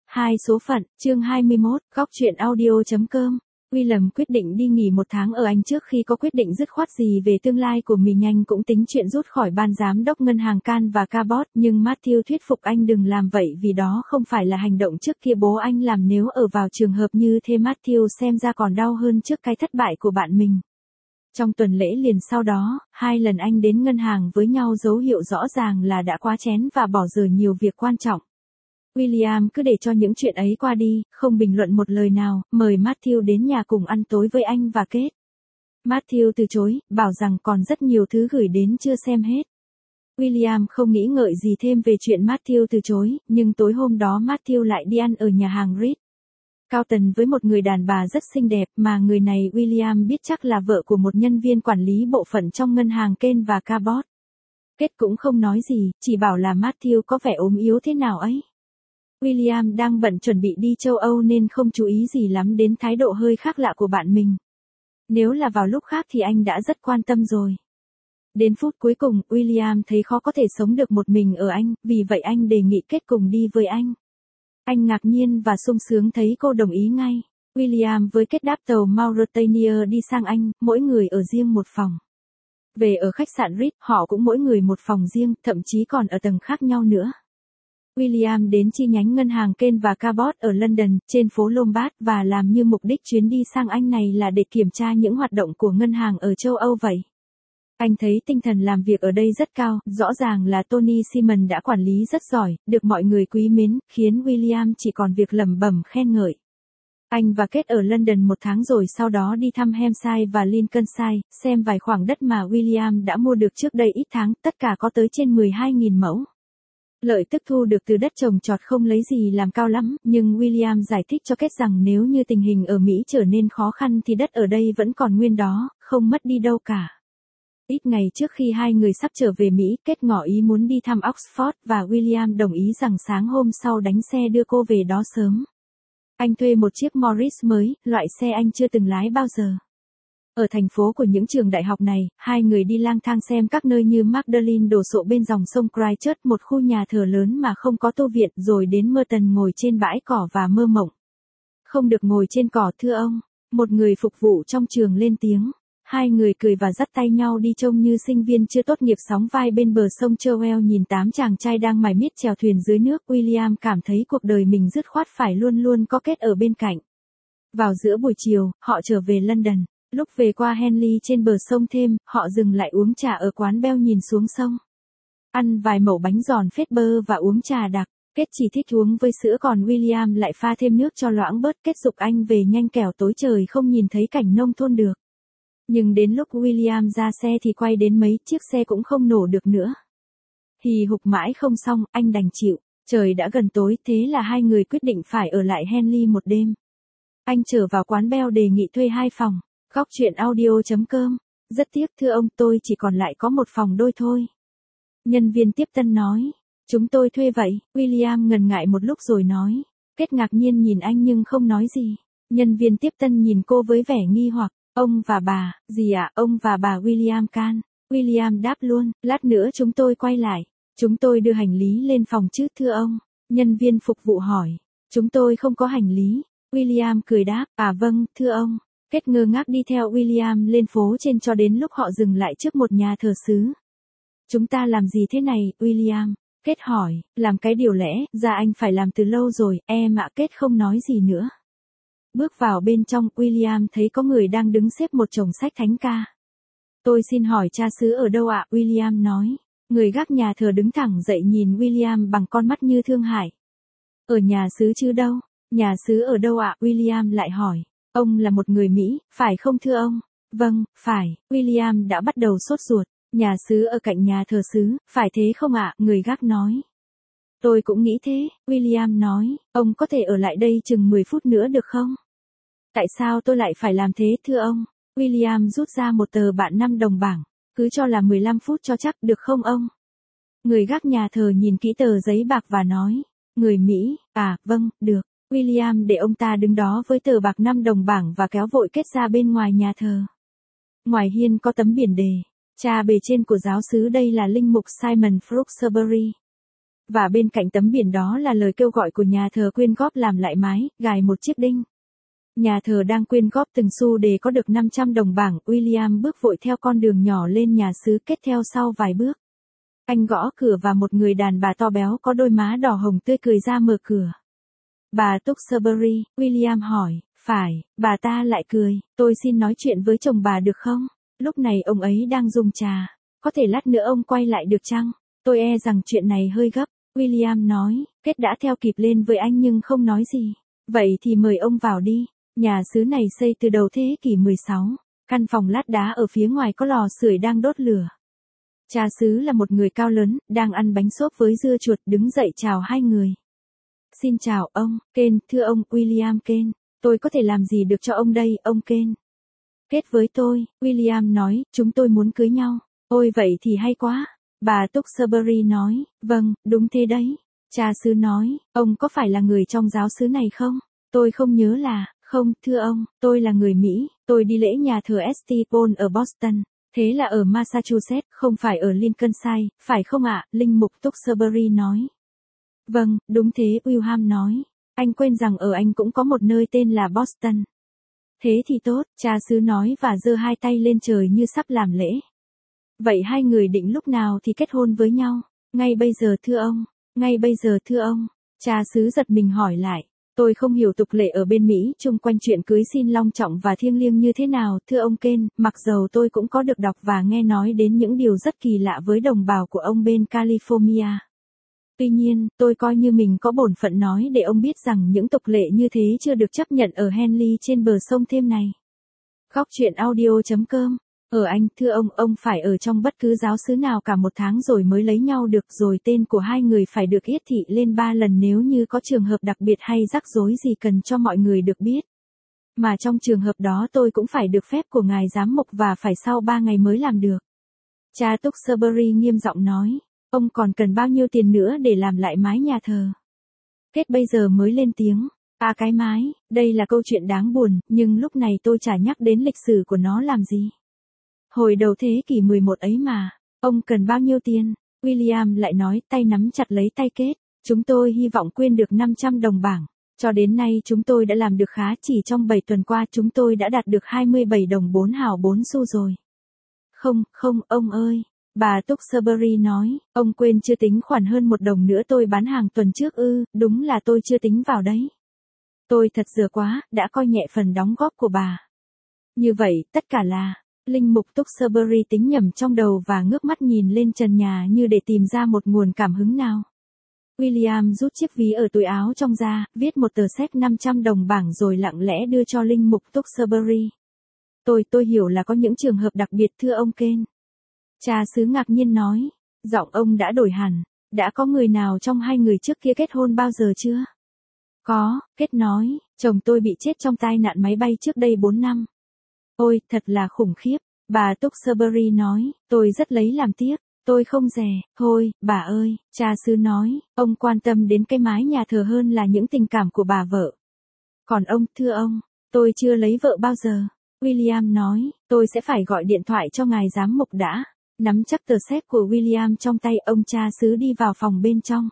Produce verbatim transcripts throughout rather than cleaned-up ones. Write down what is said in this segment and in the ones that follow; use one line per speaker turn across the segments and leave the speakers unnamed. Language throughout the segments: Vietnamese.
Hai số phận, chương hai mươi mốt, góc truyện audio chấm com. William quyết định đi nghỉ một tháng ở Anh trước khi có quyết định dứt khoát gì về tương lai của mình. Anh cũng tính chuyện rút khỏi ban giám đốc ngân hàng Can và Cabot, nhưng Matthew thuyết phục anh đừng làm vậy vì đó không phải là hành động trước kia bố anh làm. Nếu ở vào trường hợp như thế, Matthew xem ra còn đau hơn trước cái thất bại của bạn mình. Trong tuần lễ liền sau đó, hai lần anh đến ngân hàng với nhau dấu hiệu rõ ràng là đã quá chén và bỏ dở nhiều việc quan trọng. William cứ để cho những chuyện ấy qua đi, không bình luận một lời nào, mời Matthew đến nhà cùng ăn tối với anh và Kate. Matthew từ chối, bảo rằng còn rất nhiều thứ gửi đến chưa xem hết. William không nghĩ ngợi gì thêm về chuyện Matthew từ chối, nhưng tối hôm đó Matthew lại đi ăn ở nhà hàng Ritz Carlton với một người đàn bà rất xinh đẹp mà người này William biết chắc là vợ của một nhân viên quản lý bộ phận trong ngân hàng Can và Cabot. Kate cũng không nói gì, chỉ bảo là Matthew có vẻ ốm yếu thế nào ấy. William đang bận chuẩn bị đi châu Âu nên không chú ý gì lắm đến thái độ hơi khác lạ của bạn mình. Nếu là vào lúc khác thì anh đã rất quan tâm rồi. Đến phút cuối cùng, William thấy khó có thể sống được một mình ở Anh, vì vậy anh đề nghị Kate cùng đi với anh. Anh ngạc nhiên và sung sướng thấy cô đồng ý ngay. William với Kate đáp tàu Mauretania đi sang Anh, mỗi người ở riêng một phòng. Về ở khách sạn Ritz, họ cũng mỗi người một phòng riêng, thậm chí còn ở tầng khác nhau nữa. William đến chi nhánh ngân hàng Can và Cabot ở London, trên phố Lombard và làm như mục đích chuyến đi sang Anh này là để kiểm tra những hoạt động của ngân hàng ở châu Âu vậy. Anh thấy tinh thần làm việc ở đây rất cao, rõ ràng là Tony Simon đã quản lý rất giỏi, được mọi người quý mến, khiến William chỉ còn việc lẩm bẩm khen ngợi. Anh và Kate ở London một tháng rồi sau đó đi thăm Hampshire và Lincolnshire, xem vài khoảng đất mà William đã mua được trước đây ít tháng, tất cả có tới trên mười hai nghìn mẫu. Lợi tức thu được từ đất trồng trọt không lấy gì làm cao lắm, nhưng William giải thích cho Kate rằng nếu như tình hình ở Mỹ trở nên khó khăn thì đất ở đây vẫn còn nguyên đó, không mất đi đâu cả. Ít ngày trước khi hai người sắp trở về Mỹ, Kate ngỏ ý muốn đi thăm Oxford và William đồng ý rằng sáng hôm sau đánh xe đưa cô về đó sớm. Anh thuê một chiếc Morris mới, loại xe anh chưa từng lái bao giờ. Ở thành phố của những trường đại học này, hai người đi lang thang xem các nơi như Magdalene đổ sộ bên dòng sông Christchurch, một khu nhà thờ lớn mà không có tô viện, rồi đến Merton ngồi trên bãi cỏ và mơ mộng. Không được ngồi trên cỏ thưa ông, một người phục vụ trong trường lên tiếng. Hai người cười và dắt tay nhau đi trông như sinh viên chưa tốt nghiệp sóng vai bên bờ sông Cherwell nhìn tám chàng trai đang mải miết chèo thuyền dưới nước. William cảm thấy cuộc đời mình dứt khoát phải luôn luôn có Kate ở bên cạnh. Vào giữa buổi chiều, họ trở về London. Lúc về qua Henley trên bờ sông Thêm, họ dừng lại uống trà ở quán Bell nhìn xuống sông. Ăn vài mẩu bánh giòn phết bơ và uống trà đặc. Kate chỉ thích uống với sữa còn William lại pha thêm nước cho loãng bớt. Kate giục anh về nhanh kẻo tối trời không nhìn thấy cảnh nông thôn được. Nhưng đến lúc William ra xe thì quay đến mấy chiếc xe cũng không nổ được nữa. Hì hục mãi không xong, anh đành chịu. Trời đã gần tối, thế là hai người quyết định phải ở lại Henley một đêm. Anh trở vào quán Bell đề nghị thuê hai phòng. Góc truyện audio chấm com. Rất tiếc thưa ông, tôi chỉ còn lại có một phòng đôi thôi. Nhân viên tiếp tân nói. Chúng tôi thuê vậy. William ngần ngại một lúc rồi nói. Kate ngạc nhiên nhìn anh nhưng không nói gì. Nhân viên tiếp tân nhìn cô với vẻ nghi hoặc. Ông và bà, gì ạ, à? Ông và bà William Can. William đáp luôn, lát nữa chúng tôi quay lại. Chúng tôi đưa hành lý lên phòng chứ thưa ông. Nhân viên phục vụ hỏi. Chúng tôi không có hành lý. William cười đáp, à vâng, thưa ông. Kate ngơ ngác đi theo William lên phố trên cho đến lúc họ dừng lại trước một nhà thờ xứ. Chúng ta làm gì thế này, William? Kate hỏi, làm cái điều lẽ, ra anh phải làm từ lâu rồi, em ạ. Kate không nói gì nữa. Bước vào bên trong, William thấy có người đang đứng xếp một chồng sách thánh ca. Tôi xin hỏi cha xứ ở đâu ạ? William nói. Người gác nhà thờ đứng thẳng dậy nhìn William bằng con mắt như thương hại. Ở nhà xứ chứ đâu? Nhà xứ ở đâu ạ? William lại hỏi. Ông là một người Mỹ, phải không thưa ông? Vâng, phải. William đã bắt đầu sốt ruột. Nhà xứ ở cạnh nhà thờ xứ, phải thế không ạ? Người gác nói. Tôi cũng nghĩ thế, William nói. Ông có thể ở lại đây chừng mười phút nữa được không? Tại sao tôi lại phải làm thế thưa ông? William rút ra một tờ bạn năm đồng bảng. Cứ cho là mười lăm phút cho chắc được không ông? Người gác nhà thờ nhìn kỹ tờ giấy bạc và nói. Người Mỹ, à, vâng, được. William để ông ta đứng đó với tờ bạc năm đồng bảng và kéo vội Kate ra bên ngoài nhà thờ. Ngoài hiên có tấm biển đề. Cha bề trên của giáo xứ đây là linh mục Simon Brooksbury. Và bên cạnh tấm biển đó là lời kêu gọi của nhà thờ quyên góp làm lại mái, gài một chiếc đinh. Nhà thờ đang quyên góp từng xu để có được năm trăm đồng bảng. William bước vội theo con đường nhỏ lên nhà xứ kết theo sau vài bước. Anh gõ cửa và một người đàn bà to béo có đôi má đỏ hồng tươi cười ra mở cửa. Bà Tewkesbury, William hỏi. Phải, bà ta lại cười. Tôi xin nói chuyện với chồng bà được không? Lúc này ông ấy đang dùng trà. Có thể lát nữa ông quay lại được chăng? Tôi e rằng chuyện này hơi gấp. William nói. Kết đã theo kịp lên với anh nhưng không nói gì. Vậy thì mời ông vào đi. Nhà xứ này xây từ đầu thế kỷ mười sáu. Căn phòng lát đá ở phía ngoài có lò sưởi đang đốt lửa. Cha xứ là một người cao lớn, đang ăn bánh xốp với dưa chuột, đứng dậy chào hai người. Xin chào ông, Ken, thưa ông, William Ken. Tôi có thể làm gì được cho ông đây, ông Ken? Kết với tôi, William nói, chúng tôi muốn cưới nhau. Ôi vậy thì hay quá. Bà Tewkesbury nói, vâng, đúng thế đấy. Cha xứ nói, ông có phải là người trong giáo xứ này không? Tôi không nhớ là, không, thưa ông, tôi là người Mỹ, tôi đi lễ nhà thờ Saint Paul ở Boston. Thế là ở Massachusetts, không phải ở Lincolnshire, phải không ạ? Linh mục Tewkesbury nói. Vâng, đúng thế, William nói. Anh quên rằng ở Anh cũng có một nơi tên là Boston. Thế thì tốt, cha xứ nói và giơ hai tay lên trời như sắp làm lễ. Vậy hai người định lúc nào thì kết hôn với nhau? Ngay bây giờ thưa ông, ngay bây giờ thưa ông. Cha xứ giật mình hỏi lại. Tôi không hiểu tục lệ ở bên Mỹ chung quanh chuyện cưới xin long trọng và thiêng liêng như thế nào, thưa ông Ken, mặc dầu tôi cũng có được đọc và nghe nói đến những điều rất kỳ lạ với đồng bào của ông bên California. Tuy nhiên, tôi coi như mình có bổn phận nói để ông biết rằng những tục lệ như thế chưa được chấp nhận ở Henley trên bờ sông Thêm này. Góc truyện audio chấm com. Ở Anh, thưa ông, ông phải ở trong bất cứ giáo xứ nào cả một tháng rồi mới lấy nhau được, rồi tên của hai người phải được yết thị lên ba lần nếu như có trường hợp đặc biệt hay rắc rối gì cần cho mọi người được biết. Mà trong trường hợp đó tôi cũng phải được phép của ngài giám mục và phải sau ba ngày mới làm được. Cha Tewkesbury nghiêm giọng nói, ông còn cần bao nhiêu tiền nữa để làm lại mái nhà thờ? Kết bây giờ mới lên tiếng. À cái mái, đây là câu chuyện đáng buồn, nhưng lúc này tôi chả nhắc đến lịch sử của nó làm gì. Hồi đầu thế kỷ mười một ấy mà, ông cần bao nhiêu tiền? William lại nói, tay nắm chặt lấy tay Kết. Chúng tôi hy vọng quyên được năm trăm đồng bảng. Cho đến nay chúng tôi đã làm được khá, chỉ trong bảy tuần qua chúng tôi đã đạt được hai mươi bảy đồng bốn hào bốn xu rồi. Không, không, ông ơi. Bà Tewkesbury nói, ông quên chưa tính khoản hơn một đồng nữa tôi bán hàng tuần trước ư, đúng là tôi chưa tính vào đấy. Tôi thật dở quá, đã coi nhẹ phần đóng góp của bà. Như vậy, tất cả là... Linh mục Tewkesbury tính nhầm trong đầu và ngước mắt nhìn lên trần nhà như để tìm ra một nguồn cảm hứng nào. William rút chiếc ví ở túi áo trong ra, viết một tờ séc năm trăm đồng bảng rồi lặng lẽ đưa cho Linh mục Tewkesbury. Tôi, tôi hiểu là có những trường hợp đặc biệt thưa ông Ken. Cha xứ ngạc nhiên nói, giọng ông đã đổi hẳn, đã có người nào trong hai người trước kia kết hôn bao giờ chưa? Có, Kết nói, chồng tôi bị chết trong tai nạn máy bay trước đây bốn năm. Ôi, thật là khủng khiếp, bà Tewkesbury nói, tôi rất lấy làm tiếc, tôi không dè, thôi, bà ơi, cha xứ nói, ông quan tâm đến cái mái nhà thờ hơn là những tình cảm của bà vợ. Còn ông, thưa ông, tôi chưa lấy vợ bao giờ. William nói, tôi sẽ phải gọi điện thoại cho ngài giám mục đã. Nắm chắc tờ séc của William trong tay, ông cha xứ đi vào phòng bên trong.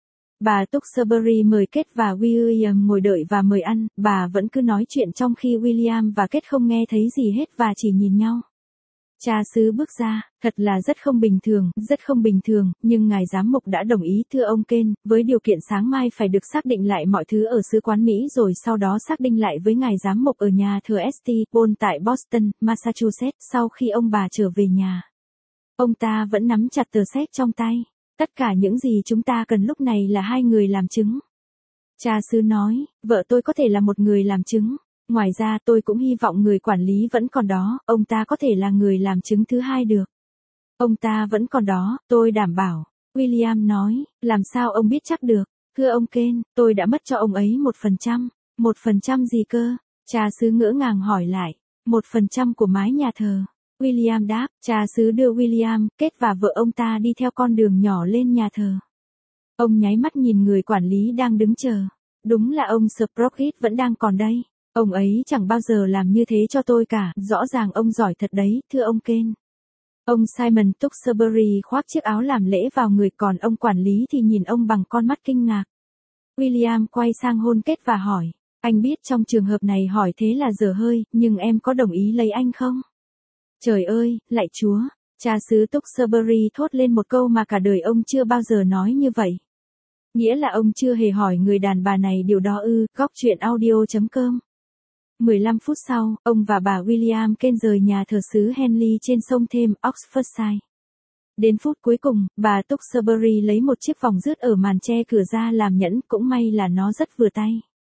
Bà Tewkesbury mời Kết và William ngồi đợi và mời ăn, bà vẫn cứ nói chuyện trong khi William và Kết không nghe thấy gì hết và chỉ nhìn nhau. Cha xứ bước ra, thật là rất không bình thường, rất không bình thường, nhưng ngài giám mục đã đồng ý thưa ông Ken, với điều kiện sáng mai phải được xác định lại mọi thứ ở sứ quán Mỹ rồi sau đó xác định lại với ngài giám mục ở nhà thờ Saint Paul tại Boston, Massachusetts sau khi ông bà trở về nhà. Ông ta vẫn nắm chặt tờ séc trong tay. Tất cả những gì chúng ta cần lúc này là hai người làm chứng. Cha xứ nói, vợ tôi có thể là một người làm chứng. Ngoài ra tôi cũng hy vọng người quản lý vẫn còn đó, ông ta có thể là người làm chứng thứ hai được. Ông ta vẫn còn đó, tôi đảm bảo. William nói, làm sao ông biết chắc được? Thưa ông Ken, tôi đã mất cho ông ấy một phần trăm. Một phần trăm gì cơ? Cha xứ ngỡ ngàng hỏi lại. Một phần trăm của mái nhà thờ. William đáp, cha xứ đưa William, Kết và vợ ông ta đi theo con đường nhỏ lên nhà thờ. Ông nháy mắt nhìn người quản lý đang đứng chờ. Đúng là ông Sprocket vẫn đang còn đây. Ông ấy chẳng bao giờ làm như thế cho tôi cả, rõ ràng ông giỏi thật đấy, thưa ông Ken. Ông Simon Tewkesbury khoác chiếc áo làm lễ vào người, còn ông quản lý thì nhìn ông bằng con mắt kinh ngạc. William quay sang hôn Kate và hỏi, anh biết trong trường hợp này hỏi thế là dở hơi, nhưng em có đồng ý lấy anh không? Trời ơi, lạy Chúa, cha xứ Tewkesbury thốt lên một câu mà cả đời ông chưa bao giờ nói như vậy. Nghĩa là ông chưa hề hỏi người đàn bà này điều đó ư. Góc truyện audio chấm com. mười lăm phút sau, ông và bà William Kane rời nhà thờ xứ Henley trên sông Thames, Oxfordshire. Đến phút cuối cùng, bà Tewkesbury lấy một chiếc vòng rước ở màn che cửa ra làm nhẫn, cũng may là nó rất vừa tay.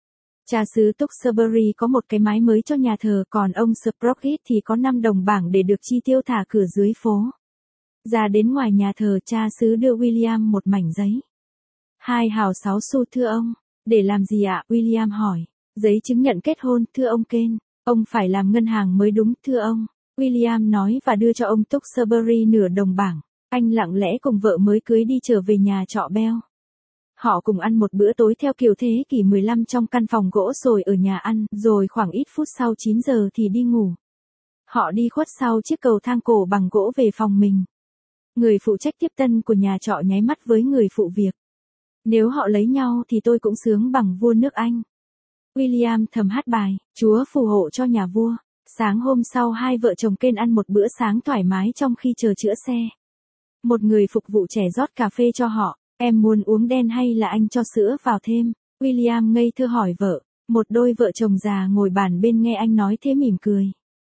Cha xứ Tewkesbury có một cái mái mới cho nhà thờ, còn ông Sprocket thì có năm đồng bảng để được chi tiêu thả cửa dưới phố. Ra đến ngoài nhà thờ, cha xứ đưa William một mảnh giấy. Hai hào sáu xu thưa ông. Để làm gì ạ? William hỏi. Giấy chứng nhận kết hôn, thưa ông Kane. Ông phải làm ngân hàng mới đúng, thưa ông. William nói và đưa cho ông Tewkesbury nửa đồng bảng. Anh lặng lẽ cùng vợ mới cưới đi trở về nhà trọ Bell. Họ cùng ăn một bữa tối theo kiểu thế kỷ mười lăm trong căn phòng gỗ sồi ở nhà ăn, rồi khoảng ít phút sau chín giờ thì đi ngủ. Họ đi khuất sau chiếc cầu thang cổ bằng gỗ về phòng mình. Người phụ trách tiếp tân của nhà trọ nháy mắt với người phụ việc. Nếu họ lấy nhau thì tôi cũng sướng bằng vua nước Anh. William thầm hát bài, Chúa phù hộ cho nhà vua. Sáng hôm sau hai vợ chồng Kane ăn một bữa sáng thoải mái trong khi chờ chữa xe. Một người phục vụ trẻ rót cà phê cho họ. Em muốn uống đen hay là anh cho sữa vào thêm? William ngây thơ hỏi vợ. Một đôi vợ chồng già ngồi bàn bên nghe anh nói thế mỉm cười.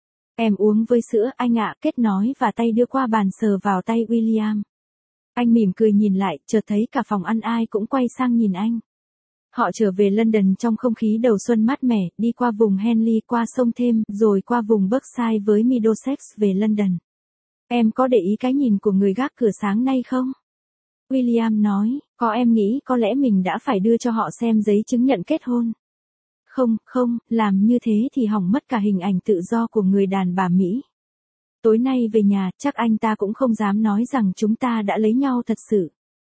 Em uống với sữa anh ạ, Kết nói và tay đưa qua bàn sờ vào tay William. Anh mỉm cười nhìn lại, chợt thấy cả phòng ăn ai cũng quay sang nhìn anh. Họ trở về London trong không khí đầu xuân mát mẻ, đi qua vùng Henley, qua sông Thames, rồi qua vùng Berkshire với Middlesex về London. Em có để ý cái nhìn của người gác cửa sáng nay không? William nói, có, em nghĩ có lẽ mình đã phải đưa cho họ xem giấy chứng nhận kết hôn. Không, không, làm như thế thì hỏng mất cả hình ảnh tự do của người đàn bà Mỹ. Tối nay về nhà, chắc anh ta cũng không dám nói rằng chúng ta đã lấy nhau thật sự.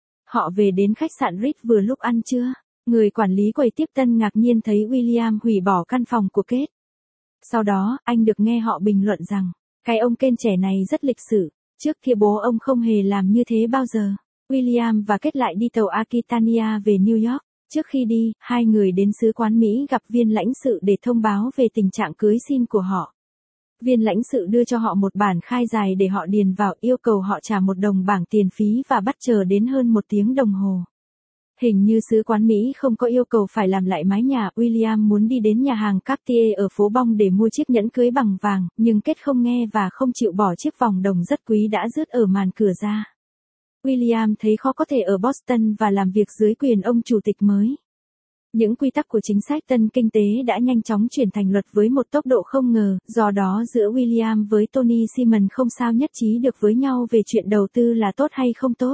Họ về đến khách sạn Ritz vừa lúc ăn trưa. Người quản lý quầy tiếp tân ngạc nhiên thấy William hủy bỏ căn phòng của Kate. Sau đó, anh được nghe họ bình luận rằng, cái ông Kane trẻ này rất lịch sự, trước kia bố ông không hề làm như thế bao giờ. William và Kate lại đi tàu Aquitania về New York. Trước khi đi, hai người đến sứ quán Mỹ gặp viên lãnh sự để thông báo về tình trạng cưới xin của họ. Viên lãnh sự đưa cho họ một bản khai dài để họ điền vào, yêu cầu họ trả một đồng bảng tiền phí và bắt chờ đến hơn một tiếng đồng hồ. Hình như sứ quán Mỹ không có yêu cầu phải làm lại mái nhà. William muốn đi đến nhà hàng Cartier ở phố Bong để mua chiếc nhẫn cưới bằng vàng, nhưng Kate không nghe và không chịu bỏ chiếc vòng đồng rất quý đã rớt ở màn cửa ra. William thấy khó có thể ở Boston và làm việc dưới quyền ông chủ tịch mới. Những quy tắc của chính sách tân kinh tế đã nhanh chóng chuyển thành luật với một tốc độ không ngờ, do đó giữa William với Tony Simon không sao nhất trí được với nhau về chuyện đầu tư là tốt hay không tốt.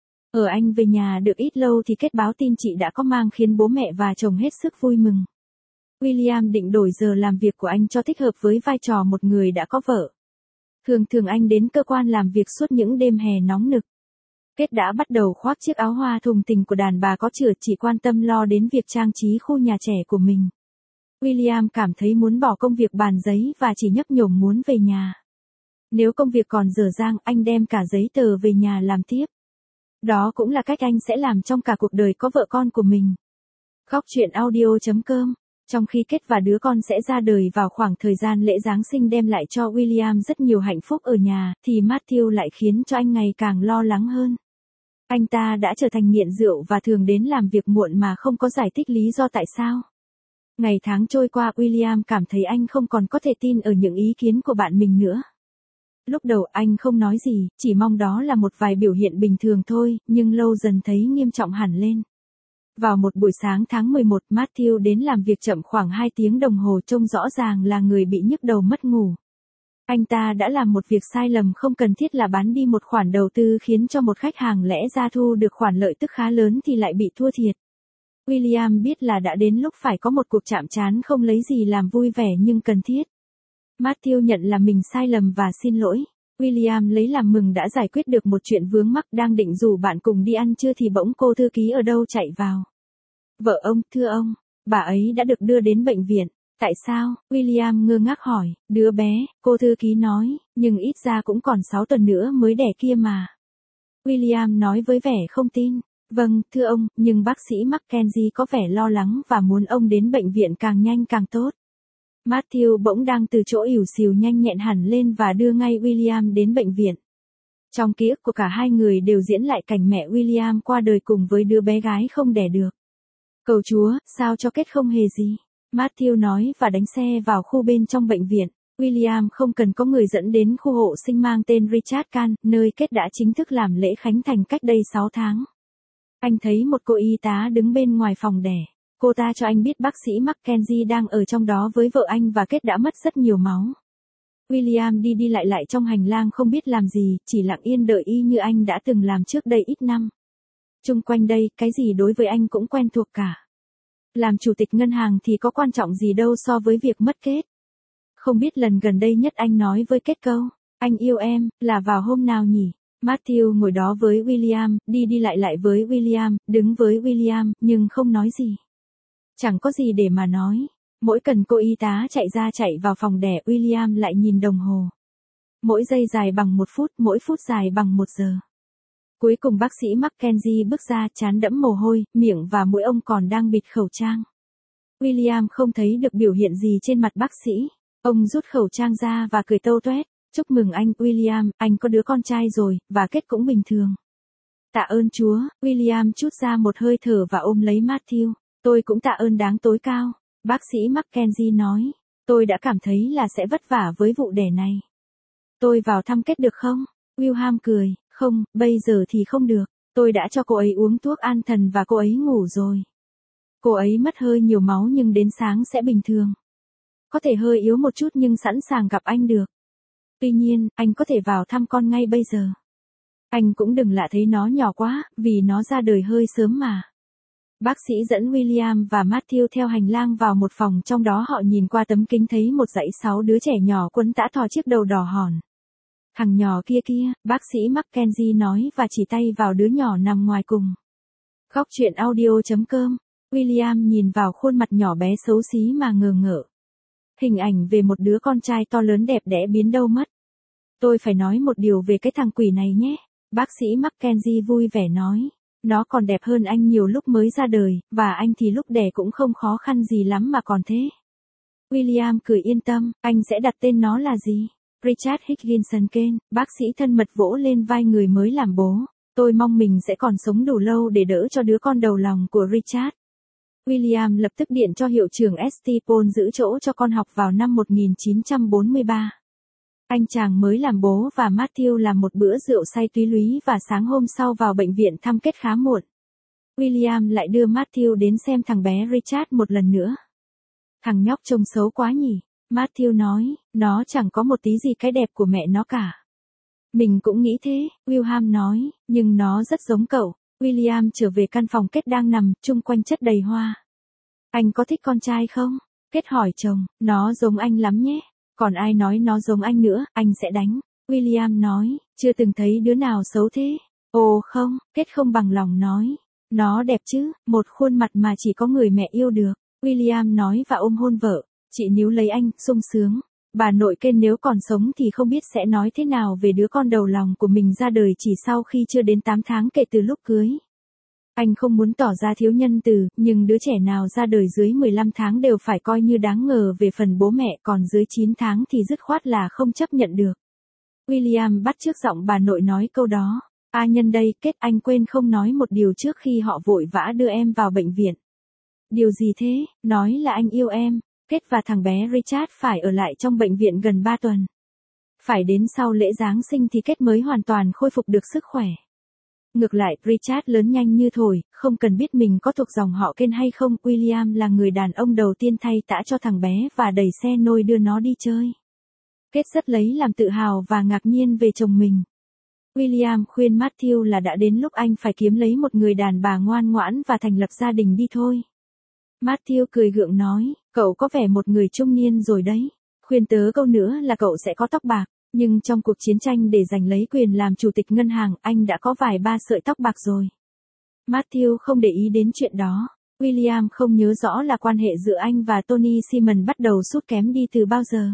Ở Anh về nhà được ít lâu thì kết báo tin chị đã có mang khiến bố mẹ và chồng hết sức vui mừng. William định đổi giờ làm việc của anh cho thích hợp với vai trò một người đã có vợ. Thường thường anh đến cơ quan làm việc suốt những đêm hè nóng nực. Kate đã bắt đầu khoác chiếc áo hoa thùng tình của đàn bà có chửa, chỉ quan tâm lo đến việc trang trí khu nhà trẻ của mình. William cảm thấy muốn bỏ công việc bàn giấy và chỉ nhấp nhổm muốn về nhà. Nếu công việc còn dở dang, anh đem cả giấy tờ về nhà làm tiếp. Đó cũng là cách anh sẽ làm trong cả cuộc đời có vợ con của mình. Góc truyện audio chấm com. Trong khi Kate và đứa con sẽ ra đời vào khoảng thời gian lễ Giáng sinh đem lại cho William rất nhiều hạnh phúc ở nhà, thì Matthew lại khiến cho anh ngày càng lo lắng hơn. Anh ta đã trở thành nghiện rượu và thường đến làm việc muộn mà không có giải thích lý do tại sao. Ngày tháng trôi qua, William cảm thấy anh không còn có thể tin ở những ý kiến của bạn mình nữa. Lúc đầu anh không nói gì, chỉ mong đó là một vài biểu hiện bình thường thôi, nhưng lâu dần thấy nghiêm trọng hẳn lên. Vào một buổi sáng tháng mười một, Matthew đến làm việc chậm khoảng hai tiếng đồng hồ, trông rõ ràng là người bị nhức đầu mất ngủ. Anh ta đã làm một việc sai lầm không cần thiết là bán đi một khoản đầu tư khiến cho một khách hàng lẽ ra thu được khoản lợi tức khá lớn thì lại bị thua thiệt. William biết là đã đến lúc phải có một cuộc chạm trán không lấy gì làm vui vẻ nhưng cần thiết. Matthew nhận là mình sai lầm và xin lỗi. William lấy làm mừng đã giải quyết được một chuyện vướng mắc, đang định rủ bạn cùng đi ăn trưa thì bỗng cô thư ký ở đâu chạy vào. Vợ ông, thưa ông, bà ấy đã được đưa đến bệnh viện. Tại sao? William ngơ ngác hỏi, đứa bé, cô thư ký nói, nhưng ít ra cũng còn sáu tuần nữa mới đẻ kia mà. William nói với vẻ không tin. Vâng, thưa ông, nhưng bác sĩ Mackenzie có vẻ lo lắng và muốn ông đến bệnh viện càng nhanh càng tốt. Matthew bỗng đang từ chỗ ỉu xìu nhanh nhẹn hẳn lên và đưa ngay William đến bệnh viện. Trong ký ức của cả hai người đều diễn lại cảnh mẹ William qua đời cùng với đứa bé gái không đẻ được. Cầu Chúa, sao cho Kết không hề gì. Matthew nói và đánh xe vào khu bên trong bệnh viện. William không cần có người dẫn đến khu hộ sinh mang tên Richard Kahn, nơi Kết đã chính thức làm lễ khánh thành cách đây sáu tháng. Anh thấy một cô y tá đứng bên ngoài phòng đẻ. Cô ta cho anh biết bác sĩ Mackenzie đang ở trong đó với vợ anh và Kết đã mất rất nhiều máu. William đi đi lại lại trong hành lang không biết làm gì, chỉ lặng yên đợi y như anh đã từng làm trước đây ít năm. Chung quanh đây, cái gì đối với anh cũng quen thuộc cả. Làm chủ tịch ngân hàng thì có quan trọng gì đâu so với việc mất Kết. Không biết lần gần đây nhất anh nói với Kết câu, anh yêu em, là vào hôm nào nhỉ? Matthew ngồi đó với William, đi đi lại lại với William, đứng với William, nhưng không nói gì. Chẳng có gì để mà nói. Mỗi cần cô y tá chạy ra chạy vào phòng đẻ, William lại nhìn đồng hồ. Mỗi giây dài bằng một phút, mỗi phút dài bằng một giờ. Cuối cùng bác sĩ Mackenzie bước ra, trán đẫm mồ hôi, miệng và mũi ông còn đang bịt khẩu trang. William không thấy được biểu hiện gì trên mặt bác sĩ. Ông rút khẩu trang ra và cười tâu toét. Chúc mừng anh, William, anh có đứa con trai rồi, và Kết cũng bình thường. Tạ ơn Chúa, William trút ra một hơi thở và ôm lấy Matthew. Tôi cũng tạ ơn đáng tối cao. Bác sĩ Mackenzie nói, tôi đã cảm thấy là sẽ vất vả với vụ đẻ này. Tôi vào thăm Kết được không? William cười, không, bây giờ thì không được. Tôi đã cho cô ấy uống thuốc an thần và cô ấy ngủ rồi. Cô ấy mất hơi nhiều máu nhưng đến sáng sẽ bình thường. Có thể hơi yếu một chút nhưng sẵn sàng gặp anh được. Tuy nhiên, anh có thể vào thăm con ngay bây giờ. Anh cũng đừng lạ thấy nó nhỏ quá, vì nó ra đời hơi sớm mà. Bác sĩ dẫn William và Matthew theo hành lang vào một phòng, trong đó họ nhìn qua tấm kính thấy một dãy sáu đứa trẻ nhỏ quấn tã thò chiếc đầu đỏ hòn. Thằng nhỏ kia kia, bác sĩ Mackenzie nói và chỉ tay vào đứa nhỏ nằm ngoài cùng. Góc truyện audio chấm com. William nhìn vào khuôn mặt nhỏ bé xấu xí mà ngờ ngợ. Hình ảnh về một đứa con trai to lớn đẹp đẽ biến đâu mất. Tôi phải nói một điều về cái thằng quỷ này nhé. Bác sĩ Mackenzie vui vẻ nói. Nó còn đẹp hơn anh nhiều lúc mới ra đời, và anh thì lúc đẻ cũng không khó khăn gì lắm mà còn thế. William cười yên tâm, anh sẽ đặt tên nó là gì? Richard Higginson Kane, bác sĩ thân mật vỗ lên vai người mới làm bố. Tôi mong mình sẽ còn sống đủ lâu để đỡ cho đứa con đầu lòng của Richard. William lập tức điện cho hiệu trưởng Estipon giữ chỗ cho con học vào năm một nghìn chín trăm bốn mươi ba. Anh chàng mới làm bố và Matthew làm một bữa rượu say túy lúy và sáng hôm sau vào bệnh viện thăm Kết khá muộn. William lại đưa Matthew đến xem thằng bé Richard một lần nữa. Thằng nhóc trông xấu quá nhỉ, Matthew nói, nó chẳng có một tí gì cái đẹp của mẹ nó cả. Mình cũng nghĩ thế, William nói, nhưng nó rất giống cậu. William trở về căn phòng Kết đang nằm, chung quanh chất đầy hoa. Anh có thích con trai không? Kết hỏi chồng, nó giống anh lắm nhé. Còn ai nói nó giống anh nữa, anh sẽ đánh. William nói, chưa từng thấy đứa nào xấu thế. Ồ không, Kết không bằng lòng nói. Nó đẹp chứ, một khuôn mặt mà chỉ có người mẹ yêu được. William nói và ôm hôn vợ. Chị níu lấy anh, sung sướng. Bà nội Kane nếu còn sống thì không biết sẽ nói thế nào về đứa con đầu lòng của mình ra đời chỉ sau khi chưa đến tám tháng kể từ lúc cưới. Anh không muốn tỏ ra thiếu nhân từ, nhưng đứa trẻ nào ra đời dưới mười lăm tháng đều phải coi như đáng ngờ về phần bố mẹ, còn dưới chín tháng thì dứt khoát là không chấp nhận được. William bắt chước giọng bà nội nói câu đó. À nhân đây, Kết, anh quên không nói một điều trước khi họ vội vã đưa em vào bệnh viện. Điều gì thế? Nói là anh yêu em. Kết và thằng bé Richard phải ở lại trong bệnh viện gần ba tuần. Phải đến sau lễ Giáng sinh thì Kết mới hoàn toàn khôi phục được sức khỏe. Ngược lại, Richard lớn nhanh như thổi, không cần biết mình có thuộc dòng họ Kane hay không, William là người đàn ông đầu tiên thay tã cho thằng bé và đẩy xe nôi đưa nó đi chơi. Kết rất lấy làm tự hào và ngạc nhiên về chồng mình. William khuyên Matthew là đã đến lúc anh phải kiếm lấy một người đàn bà ngoan ngoãn và thành lập gia đình đi thôi. Matthew cười gượng nói, cậu có vẻ một người trung niên rồi đấy. Khuyên tớ câu nữa là cậu sẽ có tóc bạc. Nhưng trong cuộc chiến tranh để giành lấy quyền làm chủ tịch ngân hàng, anh đã có vài ba sợi tóc bạc rồi. Matthew không để ý đến chuyện đó. William không nhớ rõ là quan hệ giữa anh và Tony Simon bắt đầu sút kém đi từ bao giờ.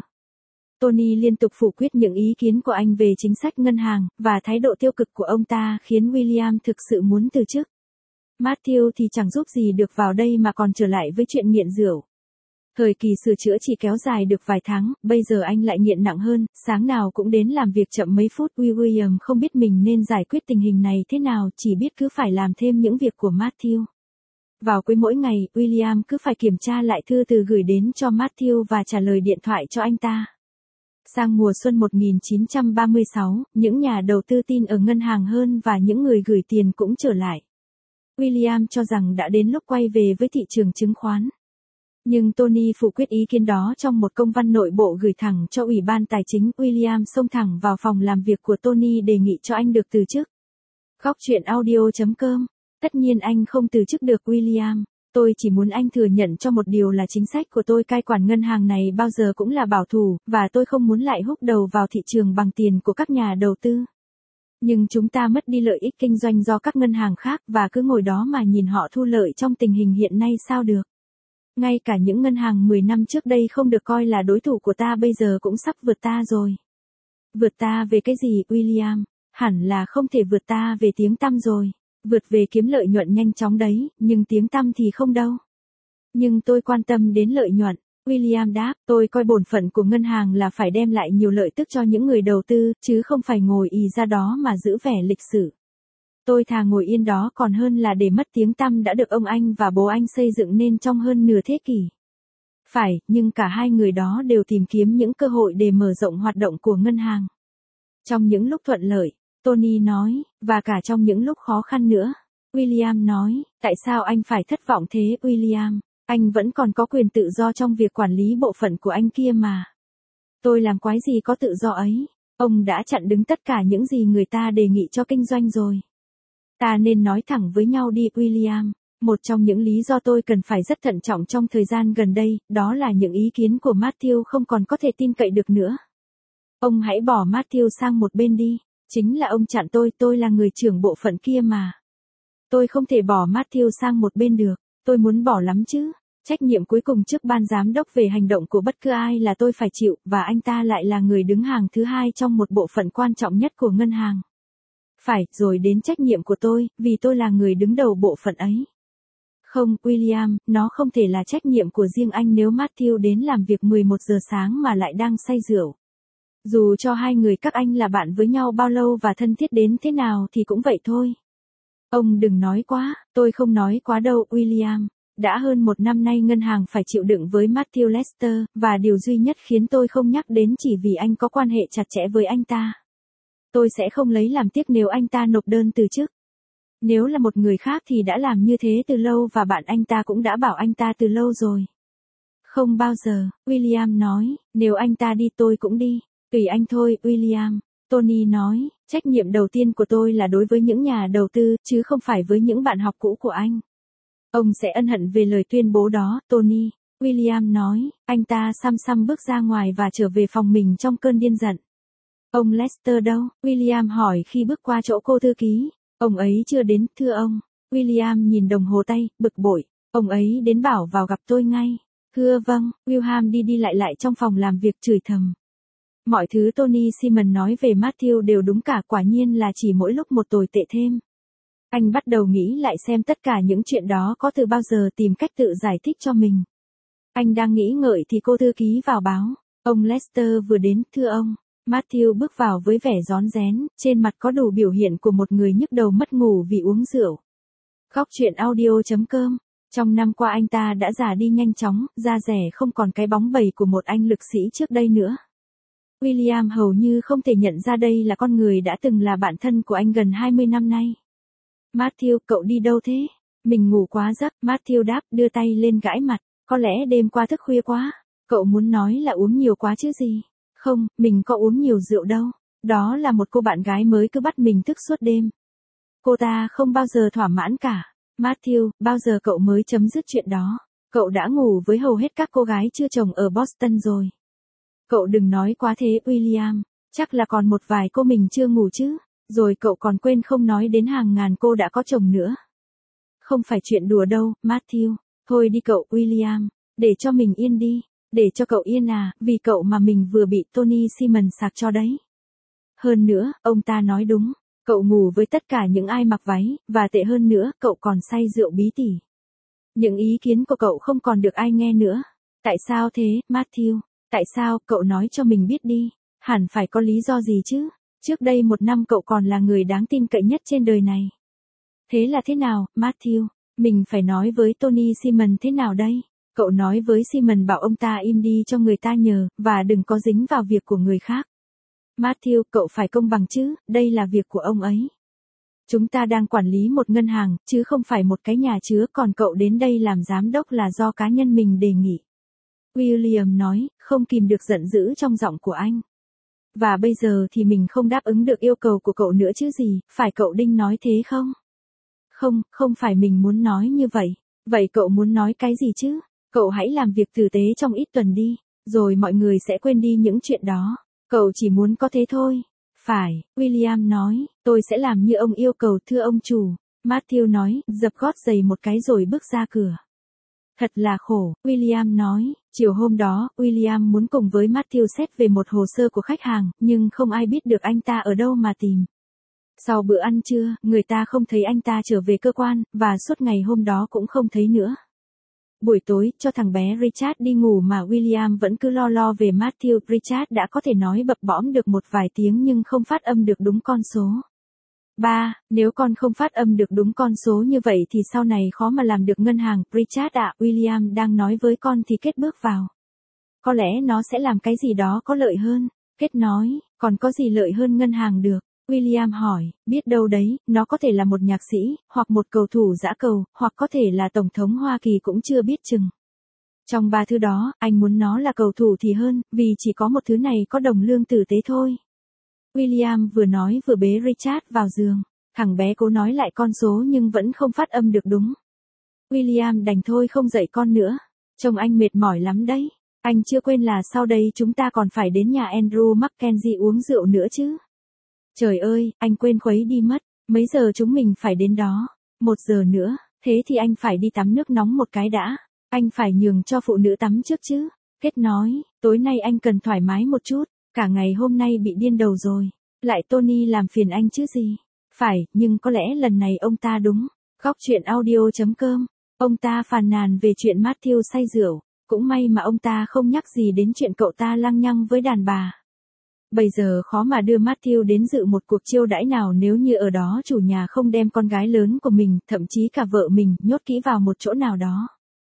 Tony liên tục phủ quyết những ý kiến của anh về chính sách ngân hàng, và thái độ tiêu cực của ông ta khiến William thực sự muốn từ chức. Matthew thì chẳng giúp gì được vào đây mà còn trở lại với chuyện nghiện rượu. Thời kỳ sửa chữa chỉ kéo dài được vài tháng, bây giờ anh lại nghiện nặng hơn, sáng nào cũng đến làm việc chậm mấy phút. William không biết mình nên giải quyết tình hình này thế nào, chỉ biết cứ phải làm thêm những việc của Matthew. Vào cuối mỗi ngày, William cứ phải kiểm tra lại thư từ gửi đến cho Matthew và trả lời điện thoại cho anh ta. Sang mùa xuân một nghìn chín trăm ba mươi sáu, những nhà đầu tư tin ở ngân hàng hơn và những người gửi tiền cũng trở lại. William cho rằng đã đến lúc quay về với thị trường chứng khoán. Nhưng Tony phủ quyết ý kiến đó trong một công văn nội bộ gửi thẳng cho Ủy ban Tài chính. William xông thẳng vào phòng làm việc của Tony đề nghị cho anh được từ chức. Góc chuyện audio chấm com. Tất nhiên anh không từ chức được William. Tôi chỉ muốn anh thừa nhận cho một điều là chính sách của tôi cai quản ngân hàng này bao giờ cũng là bảo thủ, và tôi không muốn lại húc đầu vào thị trường bằng tiền của các nhà đầu tư. Nhưng chúng ta mất đi lợi ích kinh doanh do các ngân hàng khác và cứ ngồi đó mà nhìn họ thu lợi trong tình hình hiện nay sao được. Ngay cả những ngân hàng mười năm trước đây không được coi là đối thủ của ta bây giờ cũng sắp vượt ta rồi. Vượt ta về cái gì William? Hẳn là không thể vượt ta về tiếng tăm rồi. Vượt về kiếm lợi nhuận nhanh chóng đấy, nhưng tiếng tăm thì không đâu. Nhưng tôi quan tâm đến lợi nhuận. William đáp, tôi coi bổn phận của ngân hàng là phải đem lại nhiều lợi tức cho những người đầu tư, chứ không phải ngồi ì ra đó mà giữ vẻ lịch sự. Tôi thà ngồi yên đó còn hơn là để mất tiếng tăm đã được ông anh và bố anh xây dựng nên trong hơn nửa thế kỷ. Phải, nhưng cả hai người đó đều tìm kiếm những cơ hội để mở rộng hoạt động của ngân hàng. Trong những lúc thuận lợi, Tony nói, và cả trong những lúc khó khăn nữa. William nói, tại sao anh phải thất vọng thế William? Anh vẫn còn có quyền tự do trong việc quản lý bộ phận của anh kia mà. Tôi làm quái gì có tự do ấy. Ông đã chặn đứng tất cả những gì người ta đề nghị cho kinh doanh rồi. Ta nên nói thẳng với nhau đi William. Một trong những lý do tôi cần phải rất thận trọng trong thời gian gần đây, đó là những ý kiến của Matthew không còn có thể tin cậy được nữa. Ông hãy bỏ Matthew sang một bên đi. Chính là ông chặn tôi, tôi là người trưởng bộ phận kia mà. Tôi không thể bỏ Matthew sang một bên được, tôi muốn bỏ lắm chứ. Trách nhiệm cuối cùng trước ban giám đốc về hành động của bất cứ ai là tôi phải chịu, và anh ta lại là người đứng hàng thứ hai trong một bộ phận quan trọng nhất của ngân hàng. Phải, rồi đến trách nhiệm của tôi, vì tôi là người đứng đầu bộ phận ấy. Không, William, nó không thể là trách nhiệm của riêng anh nếu Matthew đến làm việc mười một giờ sáng mà lại đang say rượu. Dù cho hai người các anh là bạn với nhau bao lâu và thân thiết đến thế nào thì cũng vậy thôi. Ông đừng nói quá, tôi không nói quá đâu William. Đã hơn một năm nay ngân hàng phải chịu đựng với Matthew Lester, và điều duy nhất khiến tôi không nhắc đến chỉ vì anh có quan hệ chặt chẽ với anh ta. Tôi sẽ không lấy làm tiếc nếu anh ta nộp đơn từ chức. Nếu là một người khác thì đã làm như thế từ lâu và bạn anh ta cũng đã bảo anh ta từ lâu rồi. Không bao giờ, William nói, nếu anh ta đi tôi cũng đi. Tùy anh thôi, William. Tony nói, trách nhiệm đầu tiên của tôi là đối với những nhà đầu tư, chứ không phải với những bạn học cũ của anh. Ông sẽ ân hận về lời tuyên bố đó, Tony. William nói, anh ta xăm xăm bước ra ngoài và trở về phòng mình trong cơn điên giận. Ông Lester đâu? William hỏi khi bước qua chỗ cô thư ký. Ông ấy chưa đến, thưa ông. William nhìn đồng hồ tay, bực bội. Ông ấy đến bảo vào gặp tôi ngay. Thưa vâng, William đi đi lại lại trong phòng làm việc chửi thầm. Mọi thứ Tony Simon nói về Matthew đều đúng cả, quả nhiên là chỉ mỗi lúc một tồi tệ thêm. Anh bắt đầu nghĩ lại xem tất cả những chuyện đó có từ bao giờ tìm cách tự giải thích cho mình. Anh đang nghĩ ngợi thì cô thư ký vào báo. Ông Lester vừa đến, thưa ông. Matthew bước vào với vẻ rón rén, trên mặt có đủ biểu hiện của một người nhức đầu mất ngủ vì uống rượu. Góc chuyện audio chấm com. Trong năm qua anh ta đã già đi nhanh chóng, da rẻ không còn cái bóng bẩy của một anh lực sĩ trước đây nữa. William hầu như không thể nhận ra đây là con người đã từng là bạn thân của anh gần hai mươi năm nay. Matthew, cậu đi đâu thế? Mình ngủ quá giấc, Matthew đáp, đưa tay lên gãi mặt. Có lẽ đêm qua thức khuya quá. Cậu muốn nói là uống nhiều quá chứ gì? Không, mình có uống nhiều rượu đâu. Đó là một cô bạn gái mới cứ bắt mình thức suốt đêm. Cô ta không bao giờ thỏa mãn cả. Matthew, bao giờ cậu mới chấm dứt chuyện đó? Cậu đã ngủ với hầu hết các cô gái chưa chồng ở Boston rồi. Cậu đừng nói quá thế William, chắc là còn một vài cô mình chưa ngủ chứ, rồi cậu còn quên không nói đến hàng ngàn cô đã có chồng nữa. không phải chuyện đùa đâu, Matthew. Thôi đi cậu, William. Để cho mình yên đi. Để cho cậu yên à, vì cậu mà mình vừa bị Tony Simon sạc cho đấy. Hơn nữa, ông ta nói đúng. Cậu ngủ với tất cả những ai mặc váy, và tệ hơn nữa, cậu còn say rượu bí tỉ. Những ý kiến của cậu không còn được ai nghe nữa. Tại sao thế, Matthew? Tại sao, cậu nói cho mình biết đi. Hẳn phải có lý do gì chứ. Trước đây một năm cậu còn là người đáng tin cậy nhất trên đời này. Thế là thế nào, Matthew? Mình phải nói với Tony Simon thế nào đây? Cậu nói với Simon bảo ông ta im đi cho người ta nhờ, và đừng có dính vào việc của người khác. Matthew, cậu phải công bằng chứ, đây là việc của ông ấy. Chúng ta đang quản lý một ngân hàng, chứ không phải một cái nhà chứa, còn cậu đến đây làm giám đốc là do cá nhân mình đề nghị. William nói, không kìm được giận dữ trong giọng của anh. Và bây giờ thì mình không đáp ứng được yêu cầu của cậu nữa chứ gì, phải cậu Đinh nói thế không? Không, không phải mình muốn nói như vậy. Vậy cậu muốn nói cái gì chứ? Cậu hãy làm việc tử tế trong ít tuần đi, rồi mọi người sẽ quên đi những chuyện đó. Cậu chỉ muốn có thế thôi. Phải, William nói, tôi sẽ làm như ông yêu cầu thưa ông chủ. Matthew nói, dập gót giày một cái rồi bước ra cửa. Thật là khổ, William nói. Chiều hôm đó, William muốn cùng với Matthew xét về một hồ sơ của khách hàng, nhưng không ai biết được anh ta ở đâu mà tìm. Sau bữa ăn trưa, người ta không thấy anh ta trở về cơ quan, và suốt ngày hôm đó cũng không thấy nữa. Buổi tối, cho thằng bé Richard đi ngủ mà William vẫn cứ lo lo về Matthew. Richard đã có thể nói bập bõm được một vài tiếng nhưng không phát âm được đúng con số. Ba, nếu con không phát âm được đúng con số như vậy thì sau này khó mà làm được ngân hàng. Richard ạ, William đang nói với con thì Kết bước vào. Có lẽ nó sẽ làm cái gì đó có lợi hơn. Kết nói, còn có gì lợi hơn ngân hàng được? William hỏi, biết đâu đấy, nó có thể là một nhạc sĩ, hoặc một cầu thủ dã cầu, hoặc có thể là Tổng thống Hoa Kỳ cũng chưa biết chừng. Trong ba thứ đó, anh muốn nó là cầu thủ thì hơn, vì chỉ có một thứ này có đồng lương tử tế thôi. William vừa nói vừa bế Richard vào giường. Thằng bé cố nói lại con số nhưng vẫn không phát âm được đúng. William đành thôi không dạy con nữa. Trông anh mệt mỏi lắm đấy. Anh chưa quên là sau đây chúng ta còn phải đến nhà Andrew Mackenzie uống rượu nữa chứ. Trời ơi, anh quên khuấy đi mất. Mấy giờ chúng mình phải đến đó? Một giờ nữa. Thế thì anh phải đi tắm nước nóng một cái đã. Anh phải nhường cho phụ nữ tắm trước chứ. Kết nói, tối nay anh cần thoải mái một chút. Cả ngày hôm nay bị điên đầu rồi. Lại Tony làm phiền anh chứ gì. Phải, nhưng có lẽ lần này ông ta đúng. Góc chuyện audio chấm com. Ông ta phàn nàn về chuyện Matthew say rượu. Cũng may mà ông ta không nhắc gì đến chuyện cậu ta lăng nhăng với đàn bà. Bây giờ khó mà đưa Matthew đến dự một cuộc chiêu đãi nào nếu như ở đó chủ nhà không đem con gái lớn của mình, thậm chí cả vợ mình, nhốt kỹ vào một chỗ nào đó.